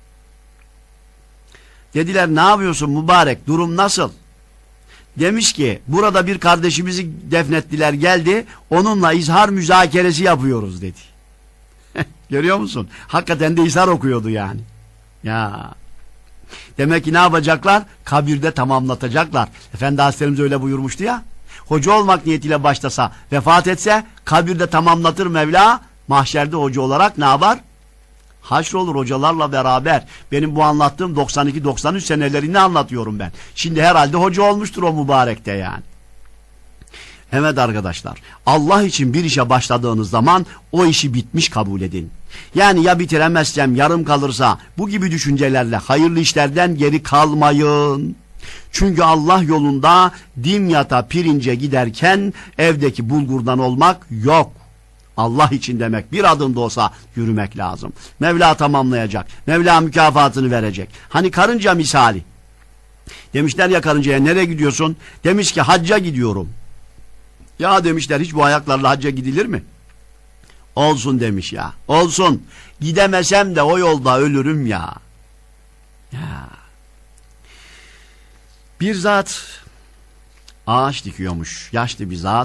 dediler ne yapıyorsun mübarek, durum nasıl? Demiş ki burada bir kardeşimizi defnettiler geldi, onunla izhar müzakeresi yapıyoruz dedi. Görüyor musun? Hakikaten de izhar okuyordu yani. Ya. Demek ki ne yapacaklar? Kabirde tamamlatacaklar. Efendi Hazretlerimiz öyle buyurmuştu ya. Hoca olmak niyetiyle başlasa, vefat etse kabirde tamamlatır Mevla, mahşerde hoca olarak ne yapar? Haşrolur hocalarla beraber. Benim bu anlattığım doksan iki doksan üç senelerini anlatıyorum ben. Şimdi herhalde hoca olmuştur o mübarekte yani. Evet arkadaşlar, Allah için bir işe başladığınız zaman o işi bitmiş kabul edin. Yani ya bitiremezsem, yarım kalırsa bu gibi düşüncelerle hayırlı işlerden geri kalmayın. Çünkü Allah yolunda dimyata pirince giderken evdeki bulgurdan olmak yok. Allah için demek, bir adım da olsa yürümek lazım. Mevla tamamlayacak. Mevla mükafatını verecek. Hani karınca misali. Demişler ya karıncaya, nereye gidiyorsun? Demiş ki hacca gidiyorum. Ya demişler, hiç bu ayaklarla hacca gidilir mi? Olsun demiş ya. Olsun. Gidemesem de o yolda ölürüm ya. Ya. Bir zat ağaç dikiyormuş. Yaşlı bir zat.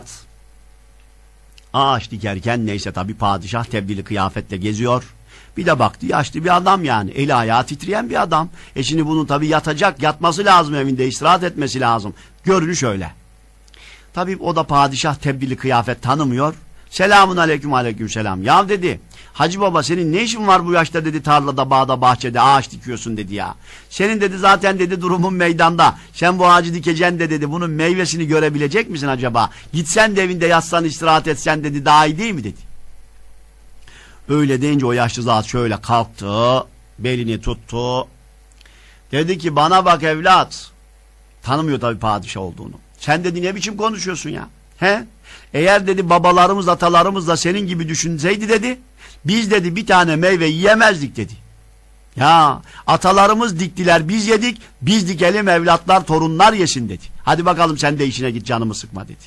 Ağaç dikerken neyse tabi padişah tebdili kıyafetle geziyor. Bir de baktı, yaşlı bir adam yani. Eli ayağı titreyen bir adam. E şimdi bunun tabi yatacak, yatması lazım evinde, istirahat etmesi lazım. Görünüş öyle. Tabi o da padişah tebdili kıyafet tanımıyor. Selamun aleyküm aleyküm selam. Ya dedi, Hacı baba senin ne işin var bu yaşta dedi, tarlada, bağda, bahçede ağaç dikiyorsun dedi ya. Senin dedi zaten dedi durumun meydanda. Sen bu ağacı dikeceksin de dedi, bunun meyvesini görebilecek misin acaba? Gitsen de evinde yatsan, istirahat etsen dedi, daha iyi değil mi dedi. Öyle deyince o yaşlı zat şöyle kalktı, belini tuttu. Dedi ki bana bak evlat. Tanımıyor tabii padişah olduğunu. Sen dedi ne biçim konuşuyorsun ya? He? Eğer dedi babalarımız, atalarımız da senin gibi düşünseydi dedi, biz dedi bir tane meyve yiyemezdik dedi. Ya atalarımız diktiler, biz yedik, biz dikelim evlatlar, torunlar yesin dedi. Hadi bakalım sen de işine git, canımı sıkma dedi.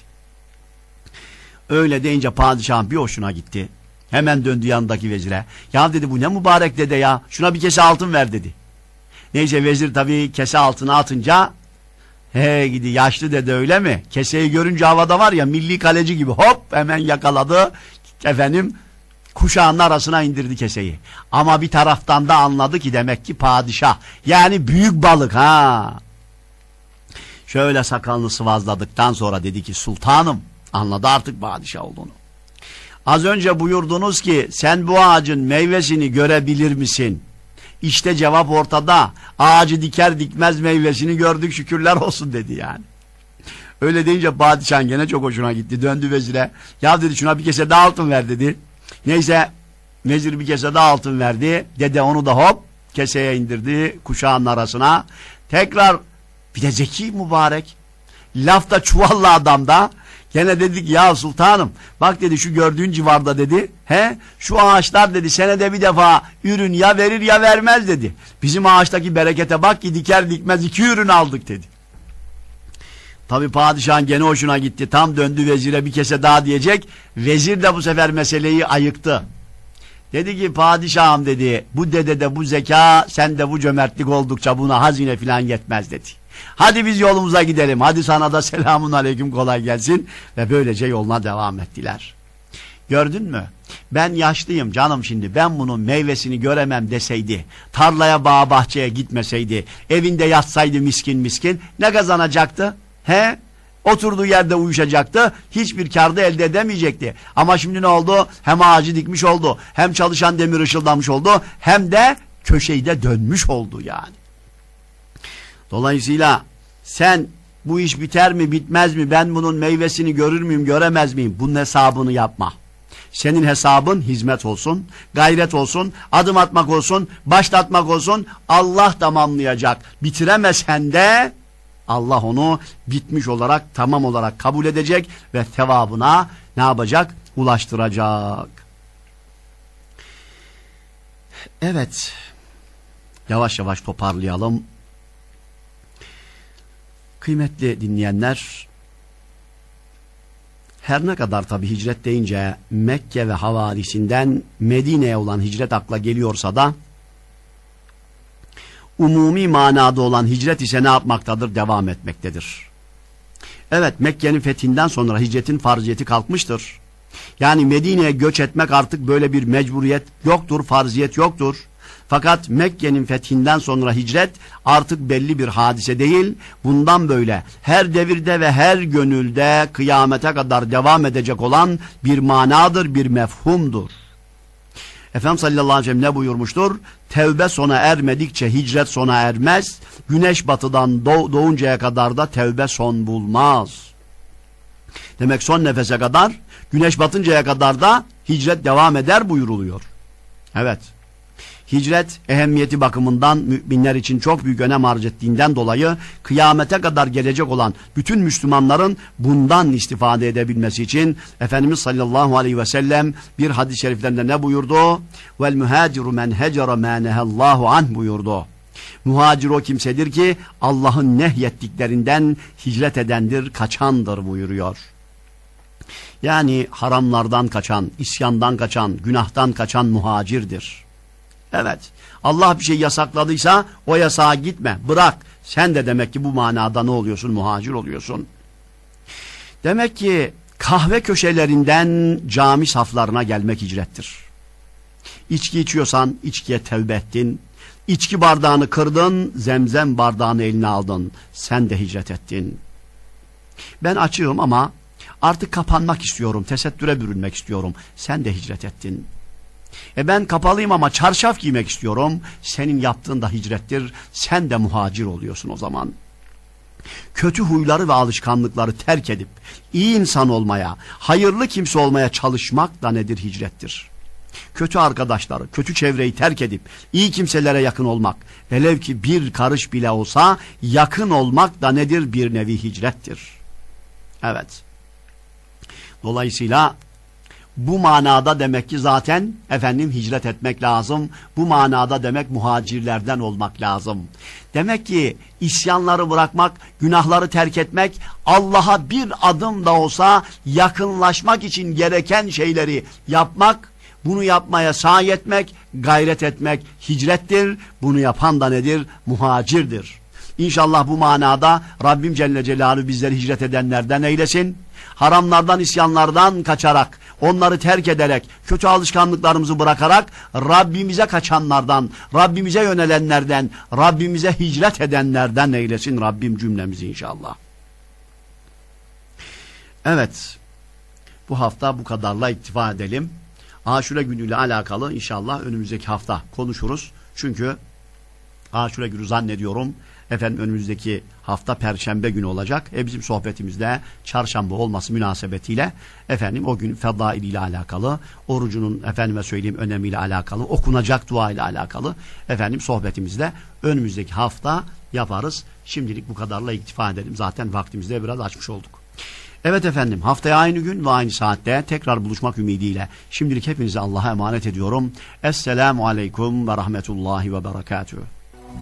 Öyle deyince padişahın bir hoşuna gitti. Hemen döndü yanındaki vezire. Ya dedi bu ne mübarek dede ya, şuna bir kese altın ver dedi. Neyse vezir tabii kese altına atınca, he gidi yaşlı dede öyle mi? Keseyi görünce havada var ya, milli kaleci gibi hop hemen yakaladı. Efendim kuşağının arasına indirdi keseyi. Ama bir taraftan da anladı ki demek ki padişah. Yani büyük balık ha. Şöyle sakalını sıvazladıktan sonra dedi ki sultanım, anladı artık padişah olduğunu. Az önce buyurdunuz ki sen bu ağacın meyvesini görebilir misin? İşte cevap ortada. Ağacı diker dikmez meyvesini gördük, şükürler olsun dedi yani. Öyle deyince padişahın gene çok hoşuna gitti. Döndü vezire. Ya dedi şuna bir kese daha altın ver dedi. Neyse vezir bir kese daha altın verdi. Dede onu da hop keseye indirdi kuşağın arasına. Tekrar bir de zeki mübarek. Lafta çuvalla adamda. Gene dedik ya sultanım bak dedi şu gördüğün civarda dedi, he şu ağaçlar dedi senede bir defa ürün ya verir ya vermez dedi. Bizim ağaçtaki berekete bak ki diker dikmez iki ürün aldık dedi. Tabi padişahın gene hoşuna gitti, tam döndü vezire bir kese daha diyecek, vezir de bu sefer meseleyi ayıktı. Dedi ki padişahım dedi, bu dedede bu zeka, sende bu cömertlik oldukça buna hazine filan yetmez dedi. Hadi biz yolumuza gidelim, hadi sana da selamun aleyküm kolay gelsin, ve böylece yoluna devam ettiler. Gördün mü? Ben yaşlıyım canım şimdi, ben bunun meyvesini göremem deseydi, tarlaya bağa bahçeye gitmeseydi, evinde yatsaydı miskin miskin, ne kazanacaktı? He? Oturduğu yerde uyuşacaktı, hiçbir kârda elde edemeyecekti. Ama şimdi ne oldu? Hem ağacı dikmiş oldu, hem çalışan demir ışıldamış oldu, hem de köşeyi de dönmüş oldu yani. Dolayısıyla sen bu iş biter mi bitmez mi, ben bunun meyvesini görür müyüm göremez miyim, bunun hesabını yapma. Senin hesabın hizmet olsun, gayret olsun, adım atmak olsun, başlatmak olsun, Allah tamamlayacak. Bitiremesen de Allah onu bitmiş olarak, tamam olarak kabul edecek ve sevabına ne yapacak? Ulaştıracak. Evet, yavaş yavaş toparlayalım. Kıymetli dinleyenler, her ne kadar tabi hicret deyince Mekke ve havalisinden Medine'ye olan hicret akla geliyorsa da, umumi manada olan hicret ise ne yapmaktadır? Devam etmektedir. Evet, Mekke'nin fethinden sonra hicretin farziyeti kalkmıştır. Yani Medine'ye göç etmek artık böyle bir mecburiyet yoktur, farziyet yoktur. Fakat Mekke'nin fethinden sonra hicret artık belli bir hadise değil, bundan böyle her devirde ve her gönülde kıyamete kadar devam edecek olan bir manadır, bir mefhumdur. Efendimiz sallallahu aleyhi ve sellem ne buyurmuştur? Tevbe sona ermedikçe hicret sona ermez. Güneş batıdan doğ doğuncaya kadar da tevbe son bulmaz. Demek son nefese kadar, güneş batıncaya kadar da hicret devam eder buyuruluyor. Evet. Hicret ehemmiyeti bakımından müminler için çok büyük önem arz ettiğinden dolayı kıyamete kadar gelecek olan bütün Müslümanların bundan istifade edebilmesi için Efendimiz sallallahu aleyhi ve sellem bir hadis-i şeriflerinde ne buyurdu? Vel muhaciru men hecere ma nehallahu anh buyurdu. Muhacir o kimsedir ki Allah'ın nehyettiklerinden hicret edendir, kaçandır buyuruyor. Yani haramlardan kaçan, isyandan kaçan, günahtan kaçan muhacirdir. Evet, Allah bir şey yasakladıysa o yasağa gitme, bırak. Sen de demek ki bu manada ne oluyorsun? Muhacir oluyorsun. Demek ki kahve köşelerinden cami saflarına gelmek hicrettir. İçki içiyorsan içkiye tevbe ettin. İçki bardağını kırdın, zemzem bardağını eline aldın. Sen de hicret ettin. Ben açığım ama artık kapanmak istiyorum, tesettüre bürünmek istiyorum. Sen de hicret ettin. E ben kapalıyım ama çarşaf giymek istiyorum. Senin yaptığın da hicrettir. Sen de muhacir oluyorsun o zaman. Kötü huyları ve alışkanlıkları terk edip iyi insan olmaya, hayırlı kimse olmaya çalışmak da nedir? Hicrettir. Kötü arkadaşları, kötü çevreyi terk edip iyi kimselere yakın olmak, velev ki bir karış bile olsa yakın olmak da nedir? Bir nevi hicrettir. Evet. Dolayısıyla bu manada demek ki zaten efendim hicret etmek lazım. Bu manada demek muhacirlerden olmak lazım. Demek ki isyanları bırakmak, günahları terk etmek, Allah'a bir adım da olsa yakınlaşmak için gereken şeyleri yapmak, bunu yapmaya sahi etmek, gayret etmek hicrettir. Bunu yapan da nedir? Muhacirdir. İnşallah bu manada Rabbim Celle Celaluhu bizleri hicret edenlerden eylesin. Haramlardan, isyanlardan kaçarak, onları terk ederek, kötü alışkanlıklarımızı bırakarak Rabbimize kaçanlardan, Rabbimize yönelenlerden, Rabbimize hicret edenlerden eylesin Rabbim cümlemizi inşallah. Evet, bu hafta bu kadarla iktifa edelim. Aşure günüyle alakalı inşallah önümüzdeki hafta konuşuruz. Çünkü Aşure günü zannediyorum efendim önümüzdeki hafta Perşembe günü olacak. E bizim sohbetimizde çarşamba olması münasebetiyle efendim o gün fedail ile alakalı, orucunun efendime söyleyeyim önemiyle alakalı, okunacak dua ile alakalı efendim sohbetimizde önümüzdeki hafta yaparız. Şimdilik bu kadarla iktifa edelim. Zaten vaktimizde biraz açmış olduk. Evet efendim, haftaya aynı gün ve aynı saatte tekrar buluşmak ümidiyle şimdilik hepinizi Allah'a emanet ediyorum. Esselamu aleyküm ve rahmetullahi ve berekatühü.